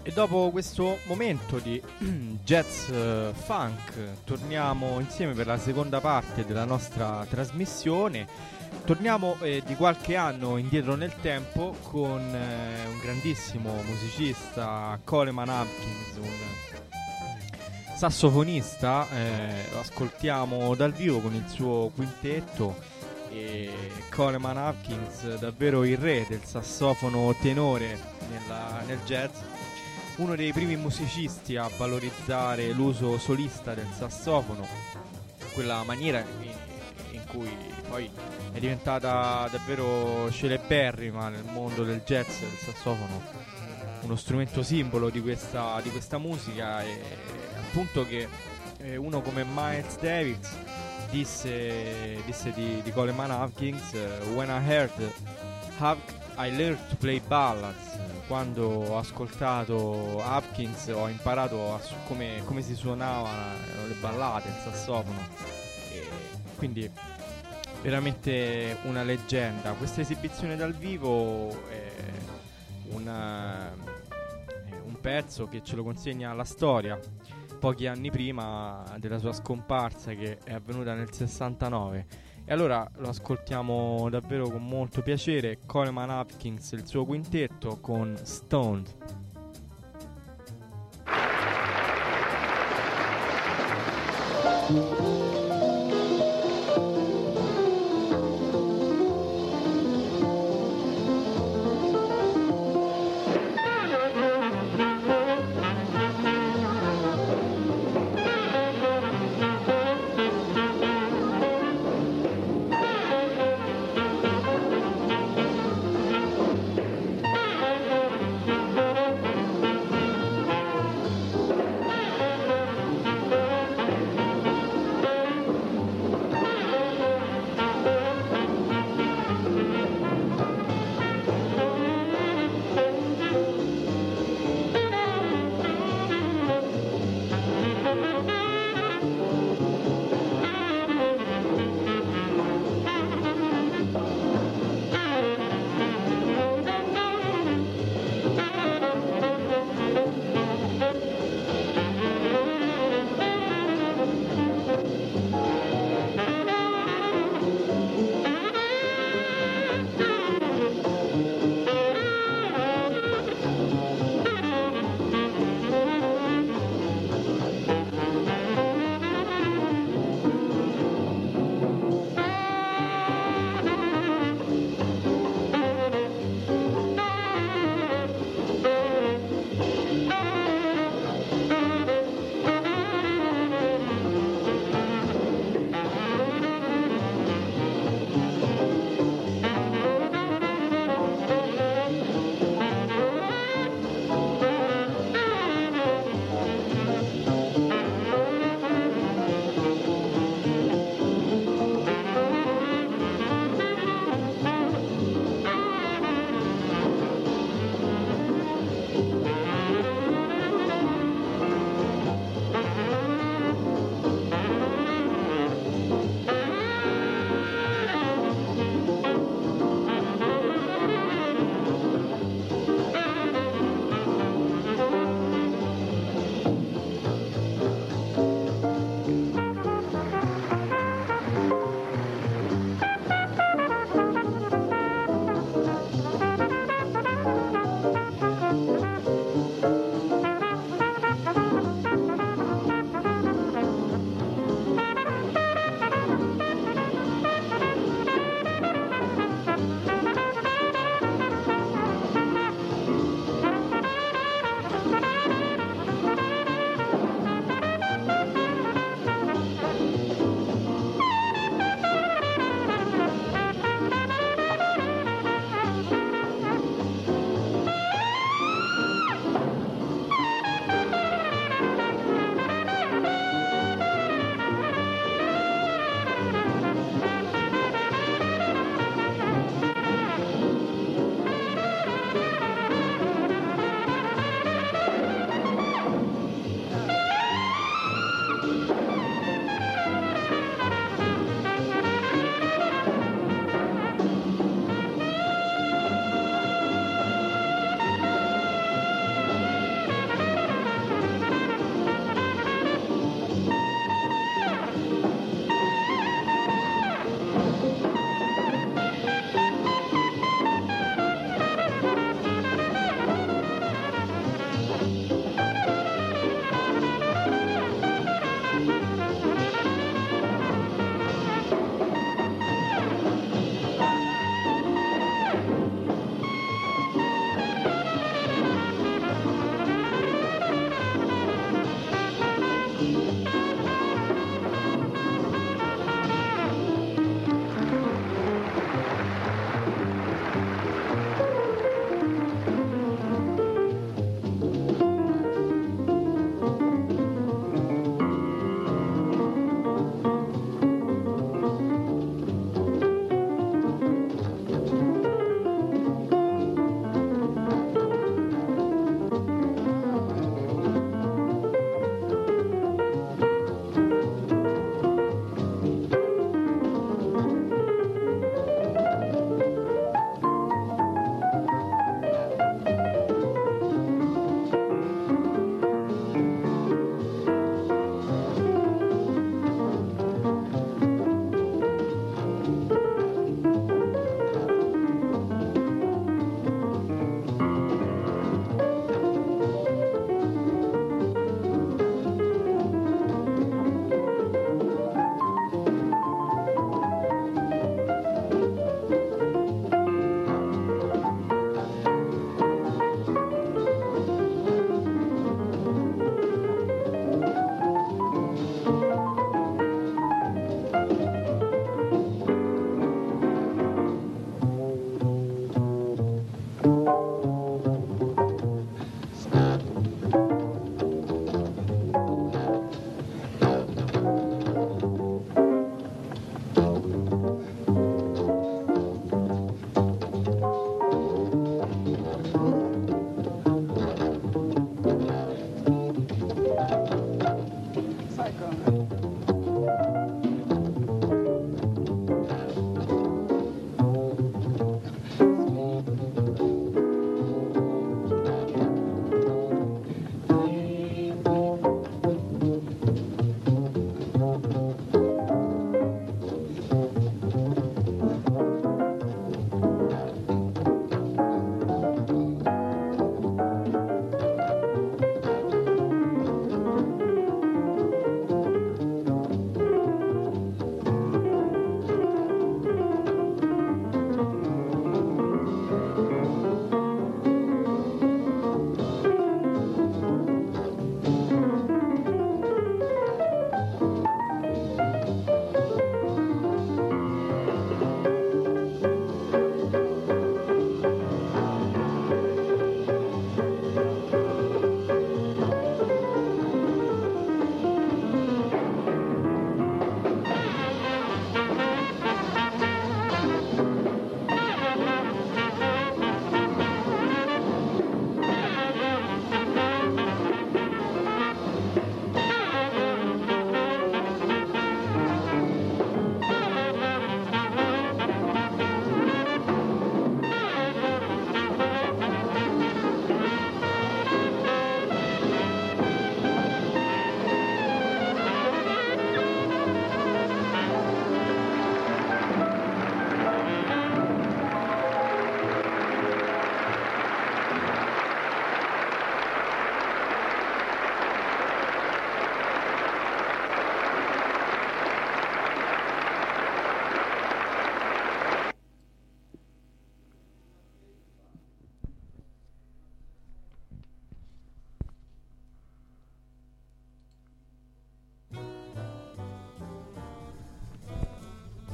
E dopo questo momento di jazz uh, funk torniamo insieme per la seconda parte della nostra trasmissione. Torniamo eh, di qualche anno indietro nel tempo con eh, un grandissimo musicista, Coleman Hawkins, un sassofonista. Eh, lo ascoltiamo dal vivo con il suo quintetto. E Coleman Hawkins, davvero il re del sassofono tenore nella, nel jazz, uno dei primi musicisti a valorizzare l'uso solista del sassofono, quella maniera in, in cui poi è diventata davvero celeberrima nel mondo del jazz, il sassofono, uno strumento simbolo di questa, di questa musica. E appunto che eh, uno come Miles Davis disse, disse di, di Coleman Hawkins, uh, when I heard Hawk, I learned to play ballads. Quando ho ascoltato Hawkins ho imparato a su- come, come si suonavano le ballate, il sassofono. E quindi veramente una leggenda. Questa esibizione dal vivo è una, è un pezzo che ce lo consegna la storia pochi anni prima della sua scomparsa, che è avvenuta nel sessantanove. E allora lo ascoltiamo davvero con molto piacere, Coleman Hawkins, il suo quintetto con Stoned. Thank you.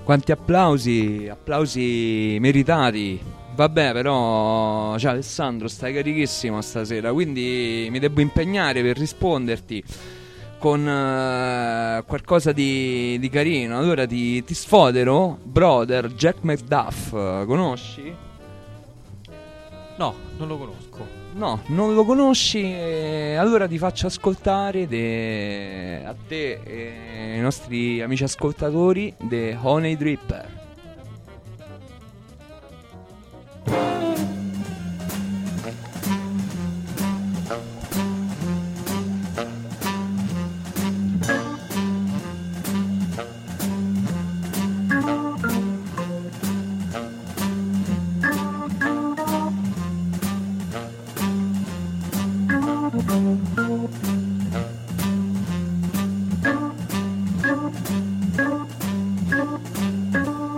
Quanti applausi, applausi meritati. Vabbè, però, cioè, Alessandro, stai carichissimo stasera, quindi mi devo impegnare per risponderti con uh, qualcosa di, di carino. Allora ti, ti sfodero, brother, Jack McDuff, conosci? No, non lo conosco. No, non lo conosci, e allora ti faccio ascoltare de... a te e ai nostri amici ascoltatori The Honey Dripper. Thank you.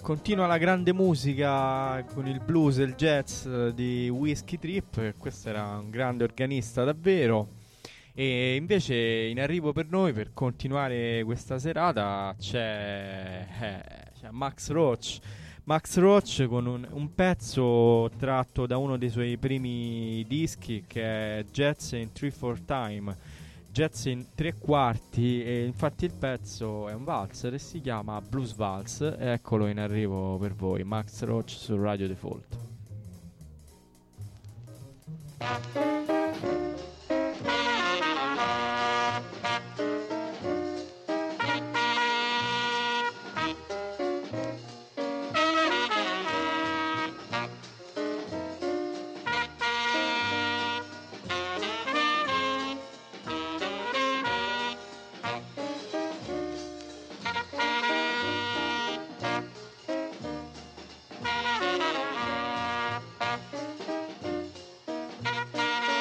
continua la grande musica con il blues e il jazz di Whiskey Trip. Questo era un grande organista davvero. E invece in arrivo per noi, per continuare questa serata, c'è, eh, c'è Max Roach. Max Roach con un, un pezzo tratto da uno dei suoi primi dischi, che è Jazz in three four time, Jazz in tre quarti, e infatti il pezzo è un valzer e si chiama Blues Vals. Eccolo in arrivo per voi, Max Roach su Radio Default. Thank you.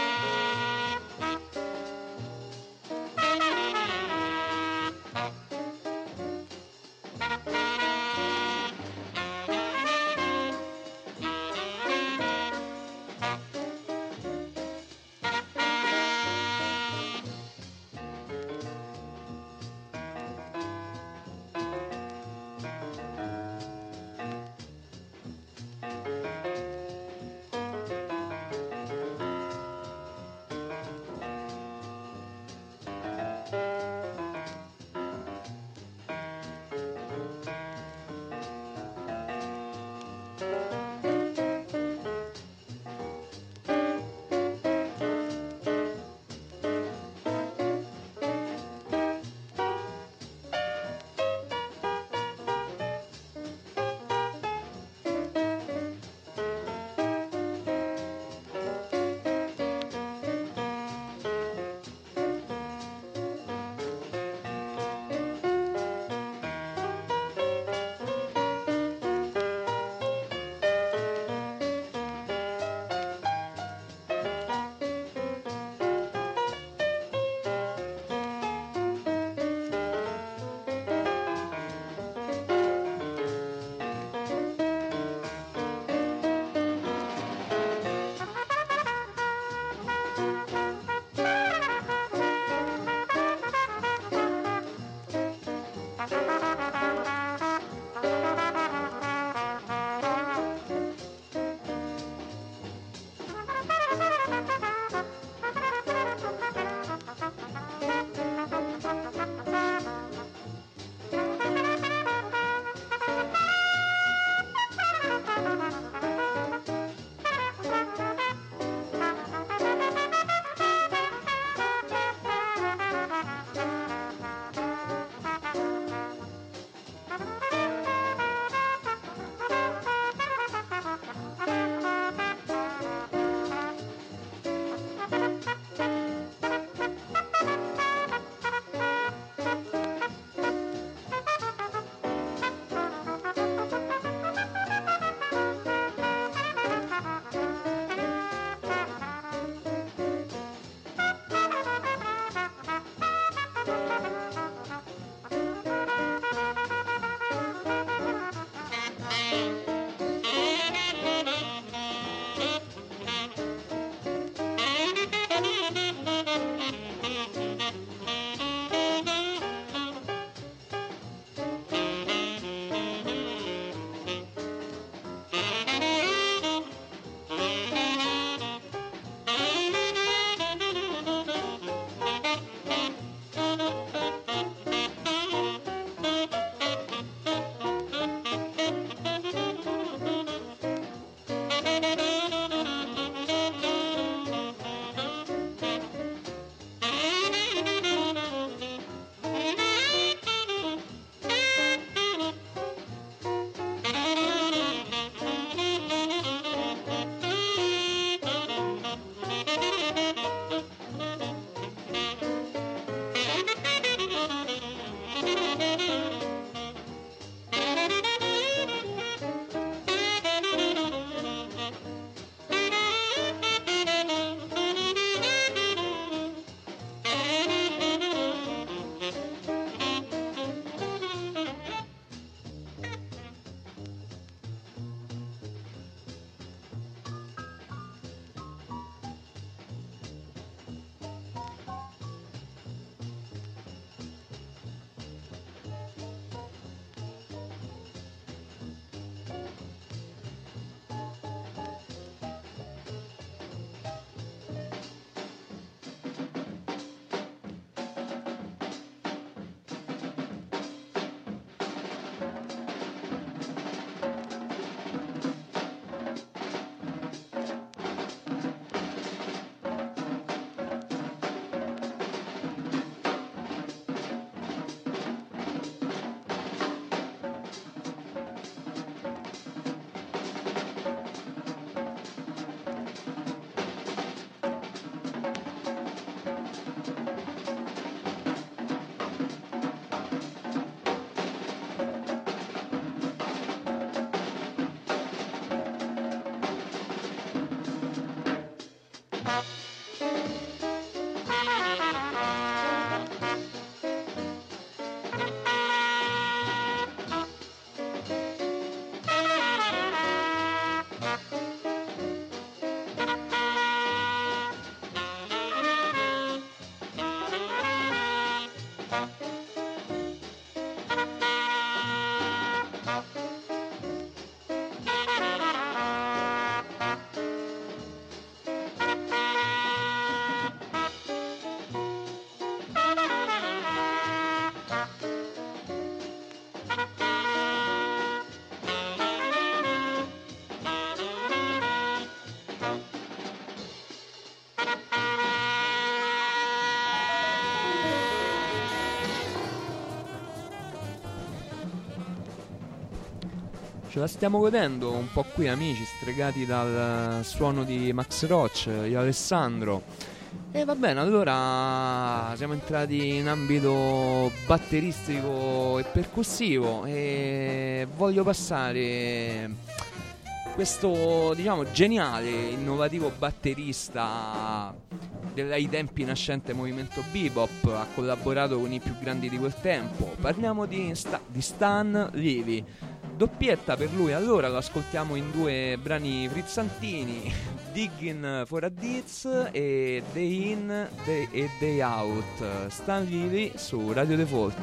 Ce la stiamo godendo un po' qui, amici, stregati dal suono di Max Roach, io Alessandro. E va bene, allora siamo entrati in ambito batteristico e percussivo e voglio passare questo, diciamo, geniale, innovativo batterista dei tempi nascente movimento bebop. Ha collaborato con i più grandi di quel tempo. Parliamo di, Sta- di Stan Levy. Doppietta per lui, allora lo ascoltiamo in due brani frizzantini, Digging for a Ditz e Day In Day e Day Out. Stan Levy su Radio Default.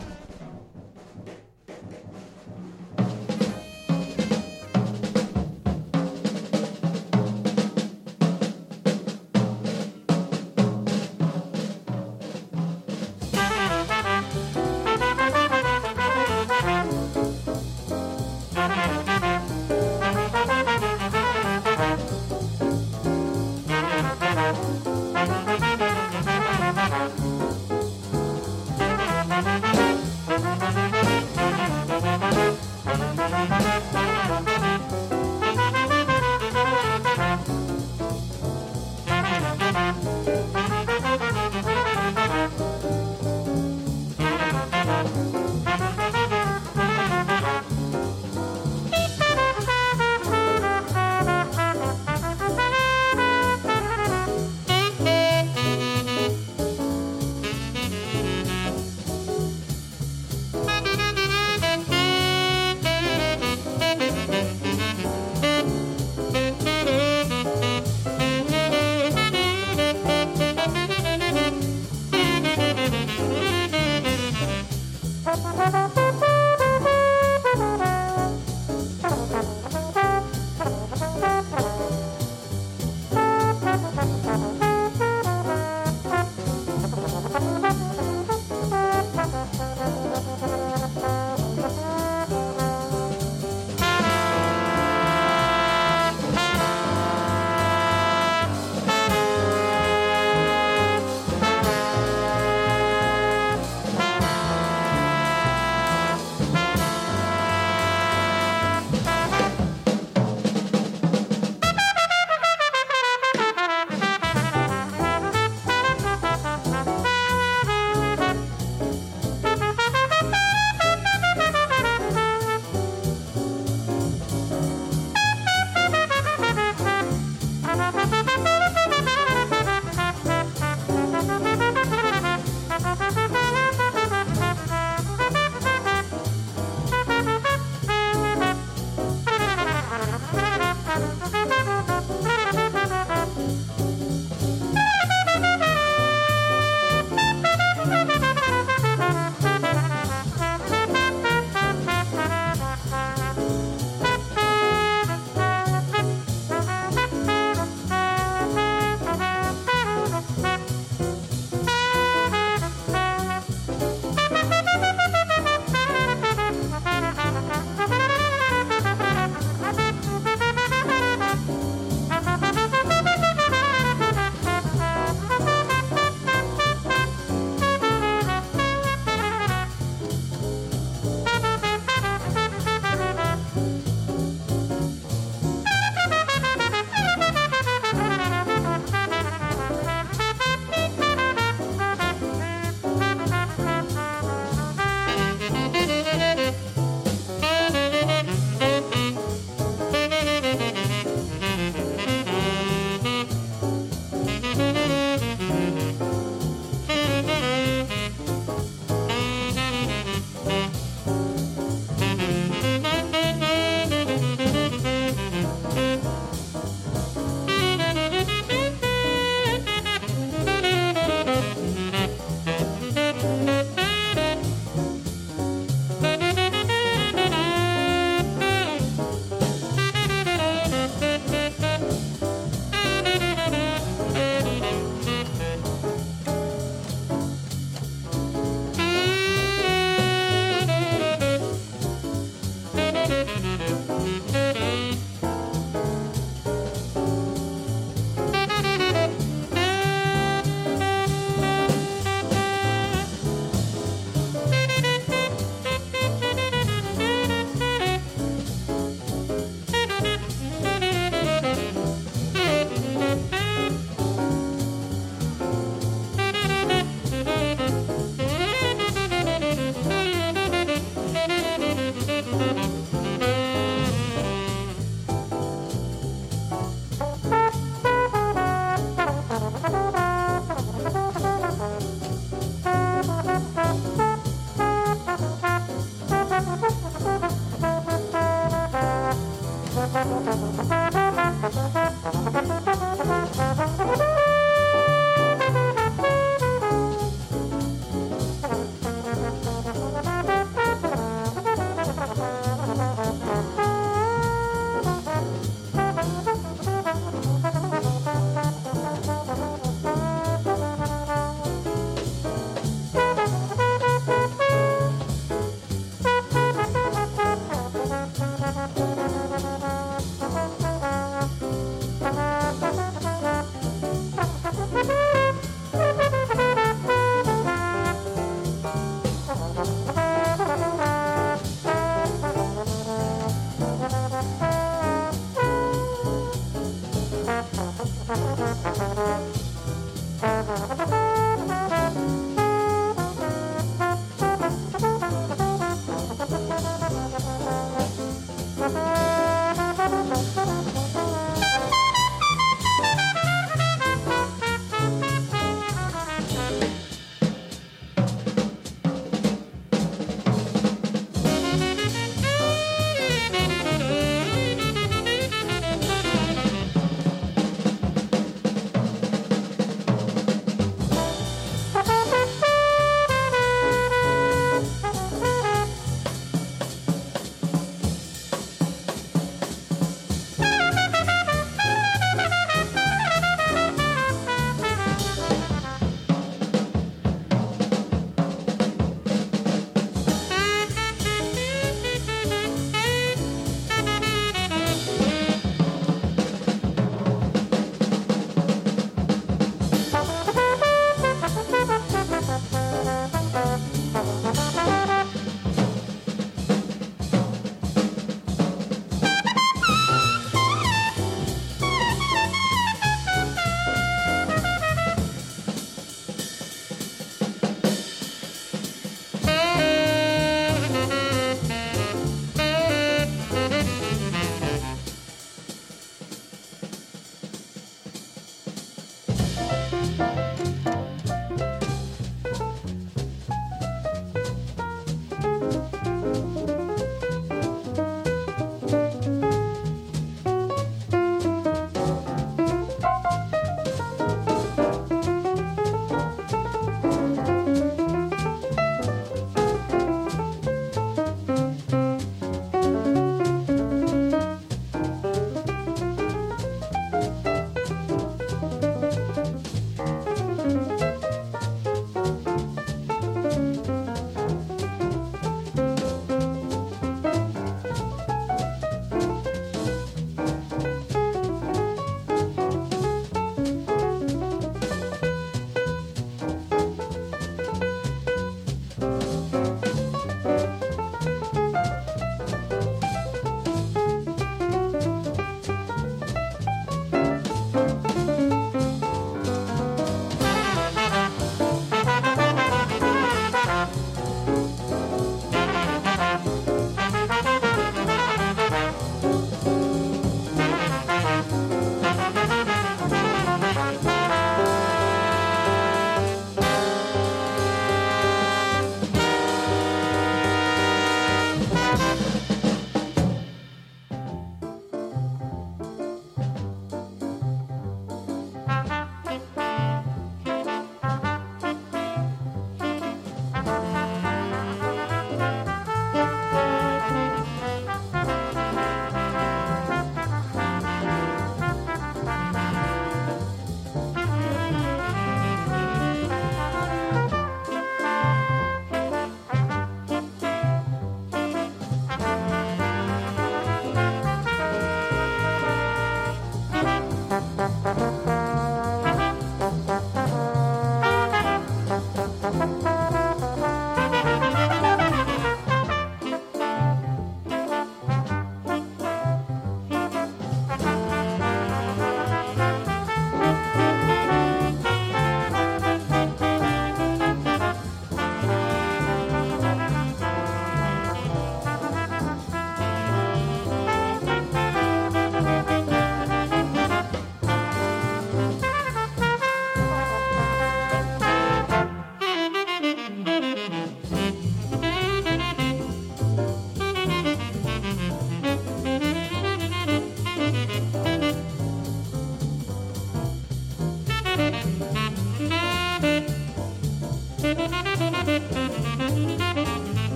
Thank you.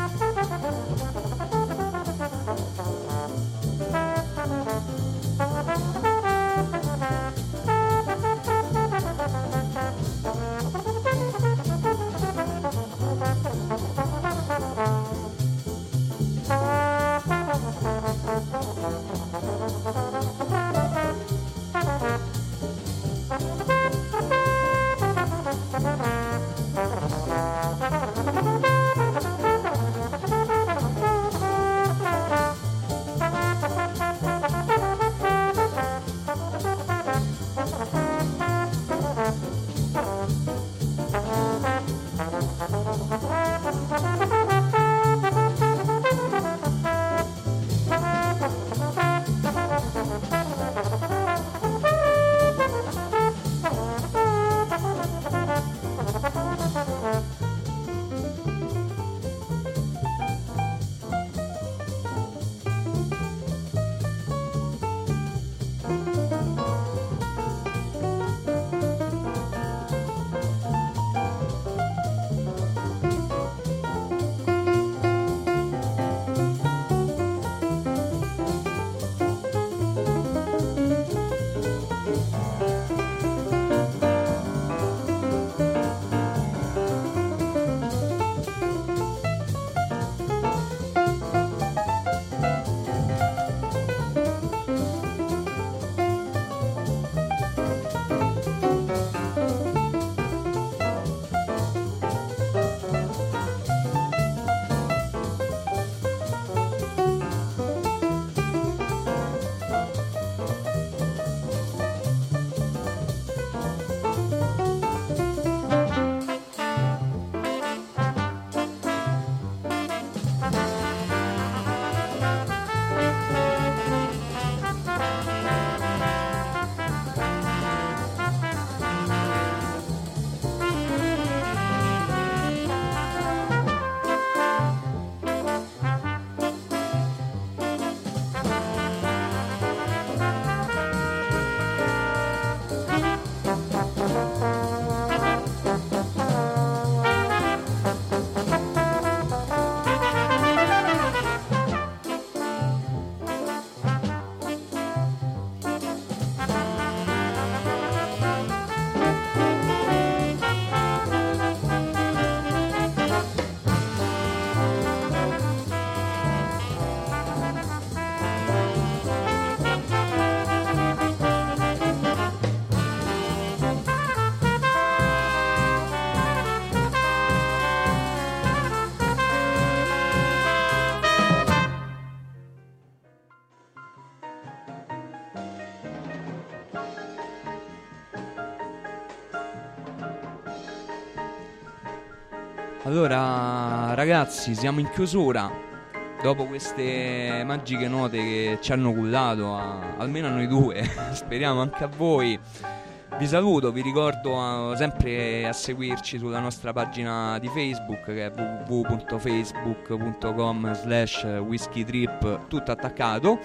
Allora ragazzi, siamo in chiusura. Dopo queste magiche note che ci hanno cullato a, almeno a noi due, speriamo anche a voi. Vi saluto, vi ricordo a, sempre a seguirci sulla nostra pagina di Facebook, che è w w w punto facebook punto com slash whisky trip, tutto attaccato.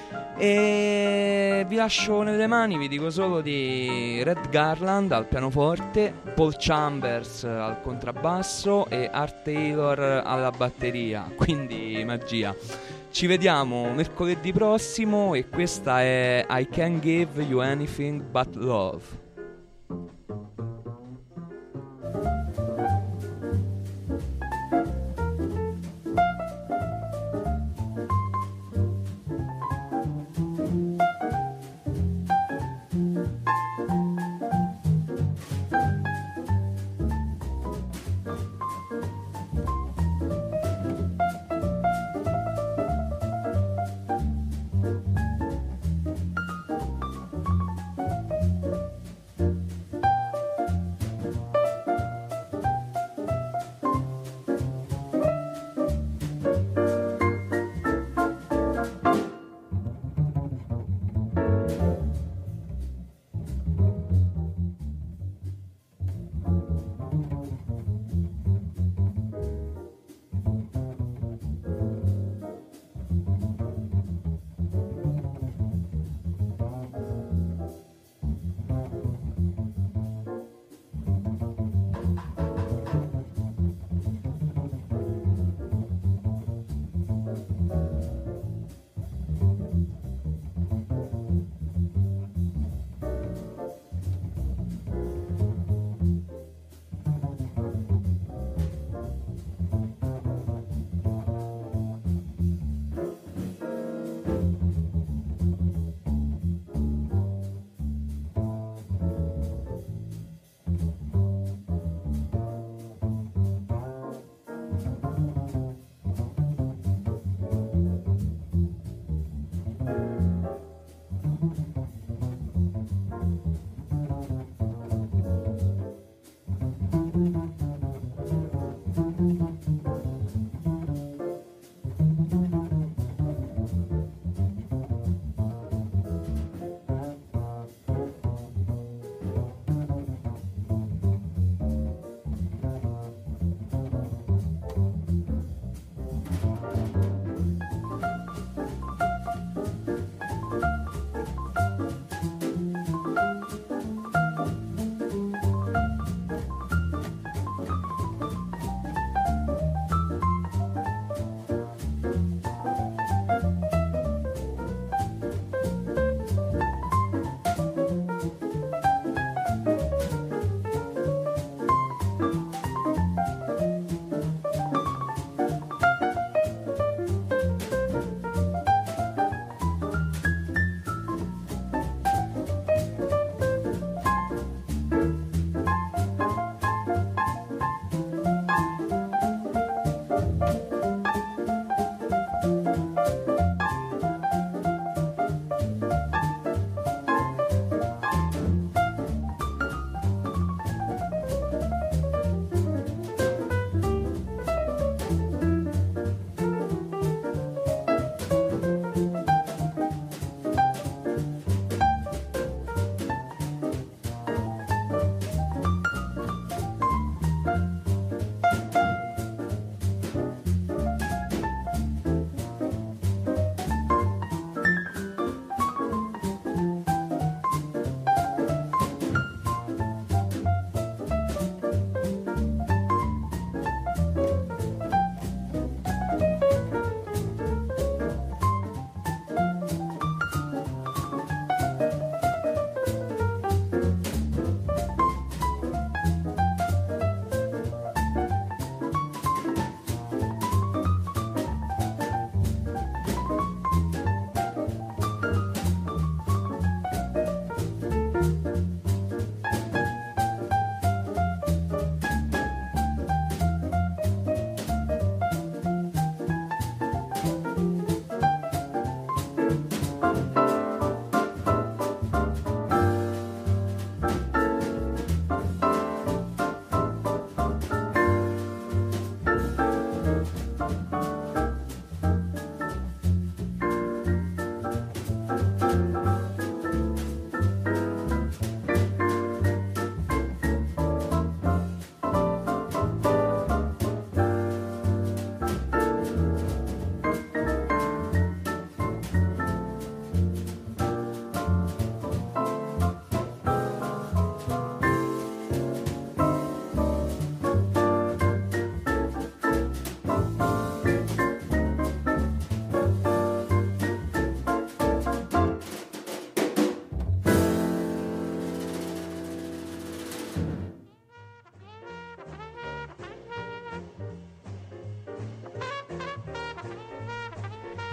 E vi lascio nelle mani, vi dico solo di Red Garland al pianoforte, Paul Chambers al contrabbasso e Art Taylor alla batteria, quindi magia. Ci vediamo mercoledì prossimo e questa è I Can't Give You Anything But Love.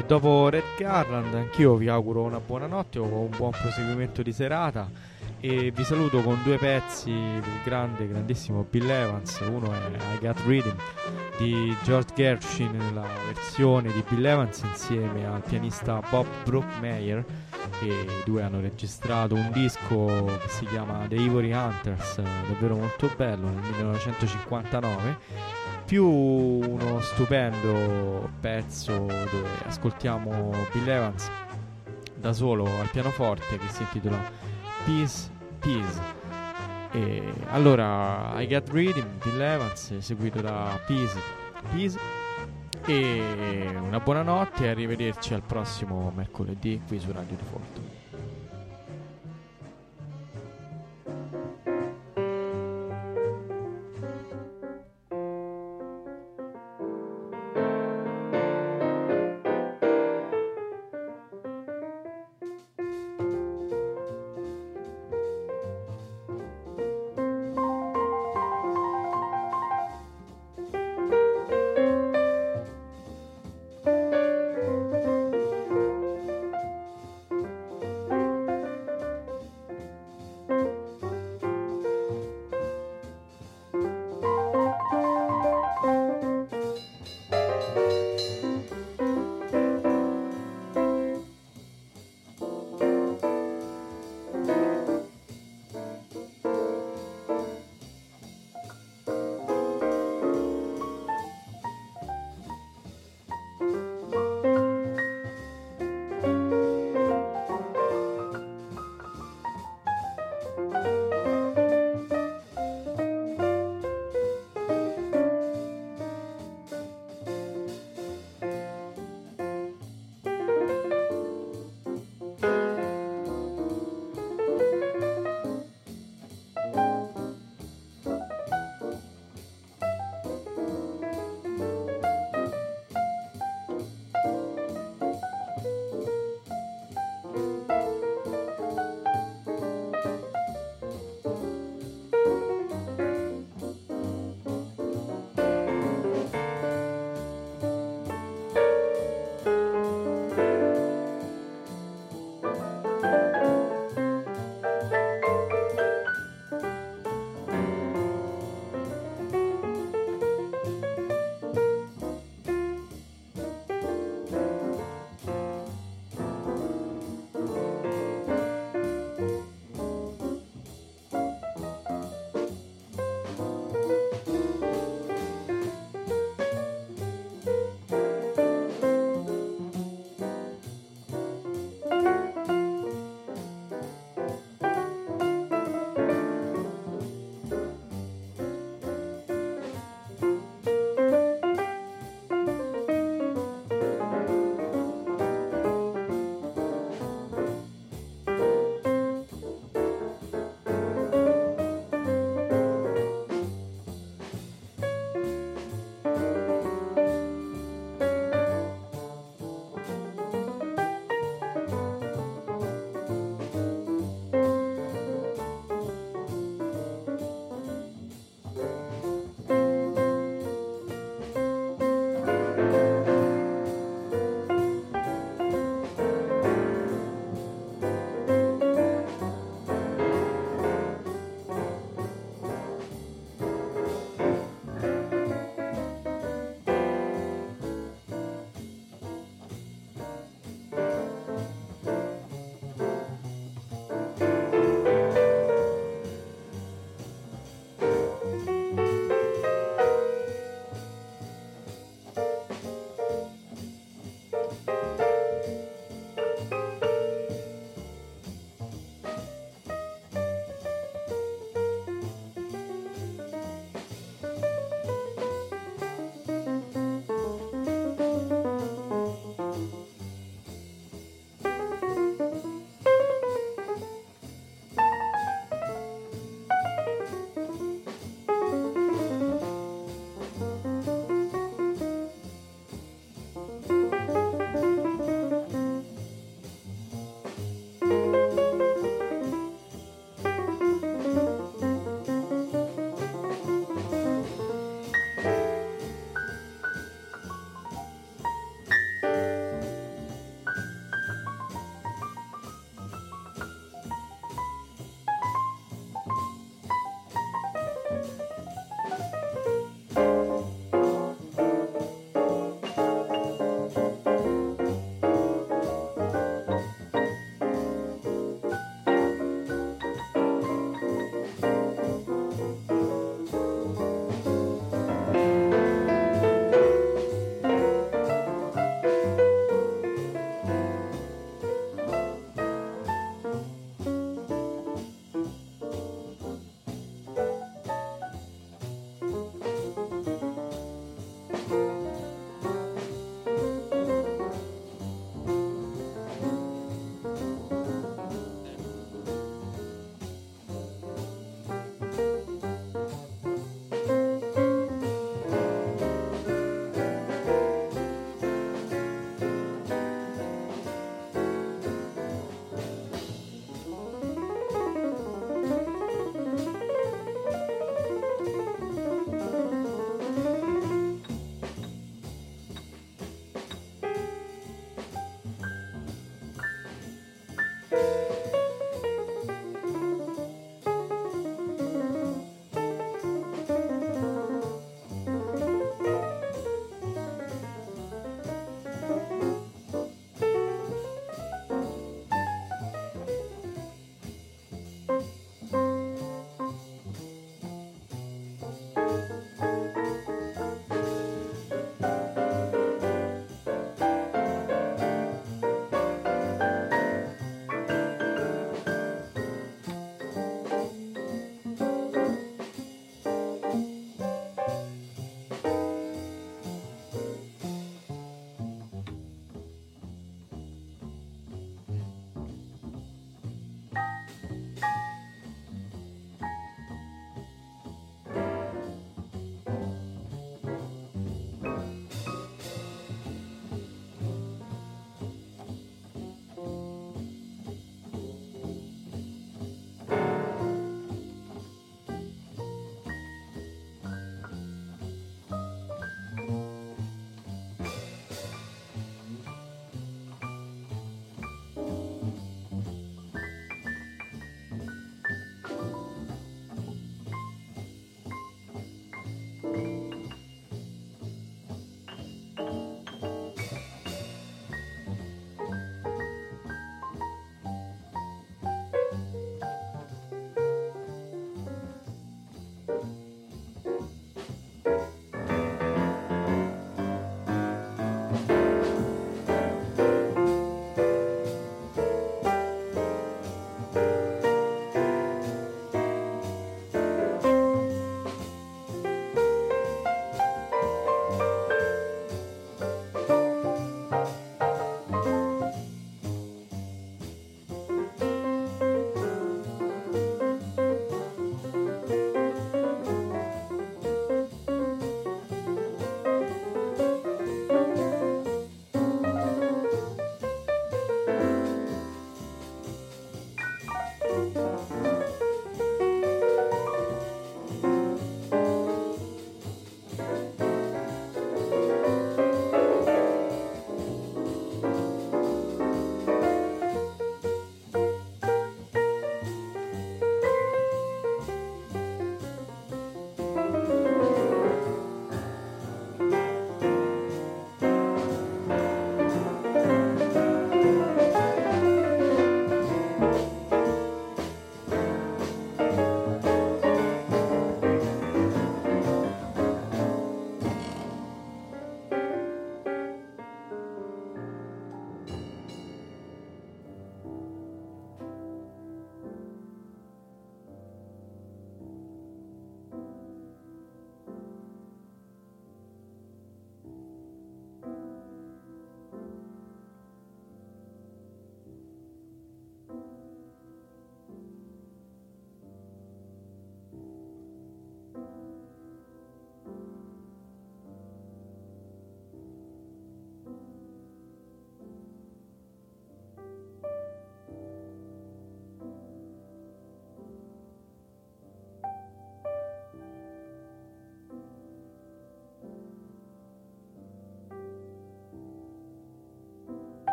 E dopo Red Garland anch'io vi auguro una buona notte o un buon proseguimento di serata e vi saluto con due pezzi del grande, grandissimo Bill Evans. Uno è I Got Rhythm di George Gershwin nella versione di Bill Evans insieme al pianista Bob Brookmeyer, e i due hanno registrato un disco che si chiama The Ivory Hunters, davvero molto bello, nel millenovecentocinquantanove, più uno stupendo pezzo dove ascoltiamo Bill Evans da solo al pianoforte che si intitola Peace, Peace. E allora I Got Rhythm, Bill Evans, seguito da Peace, Peace, e una buona notte e arrivederci al prossimo mercoledì qui su Radio Default.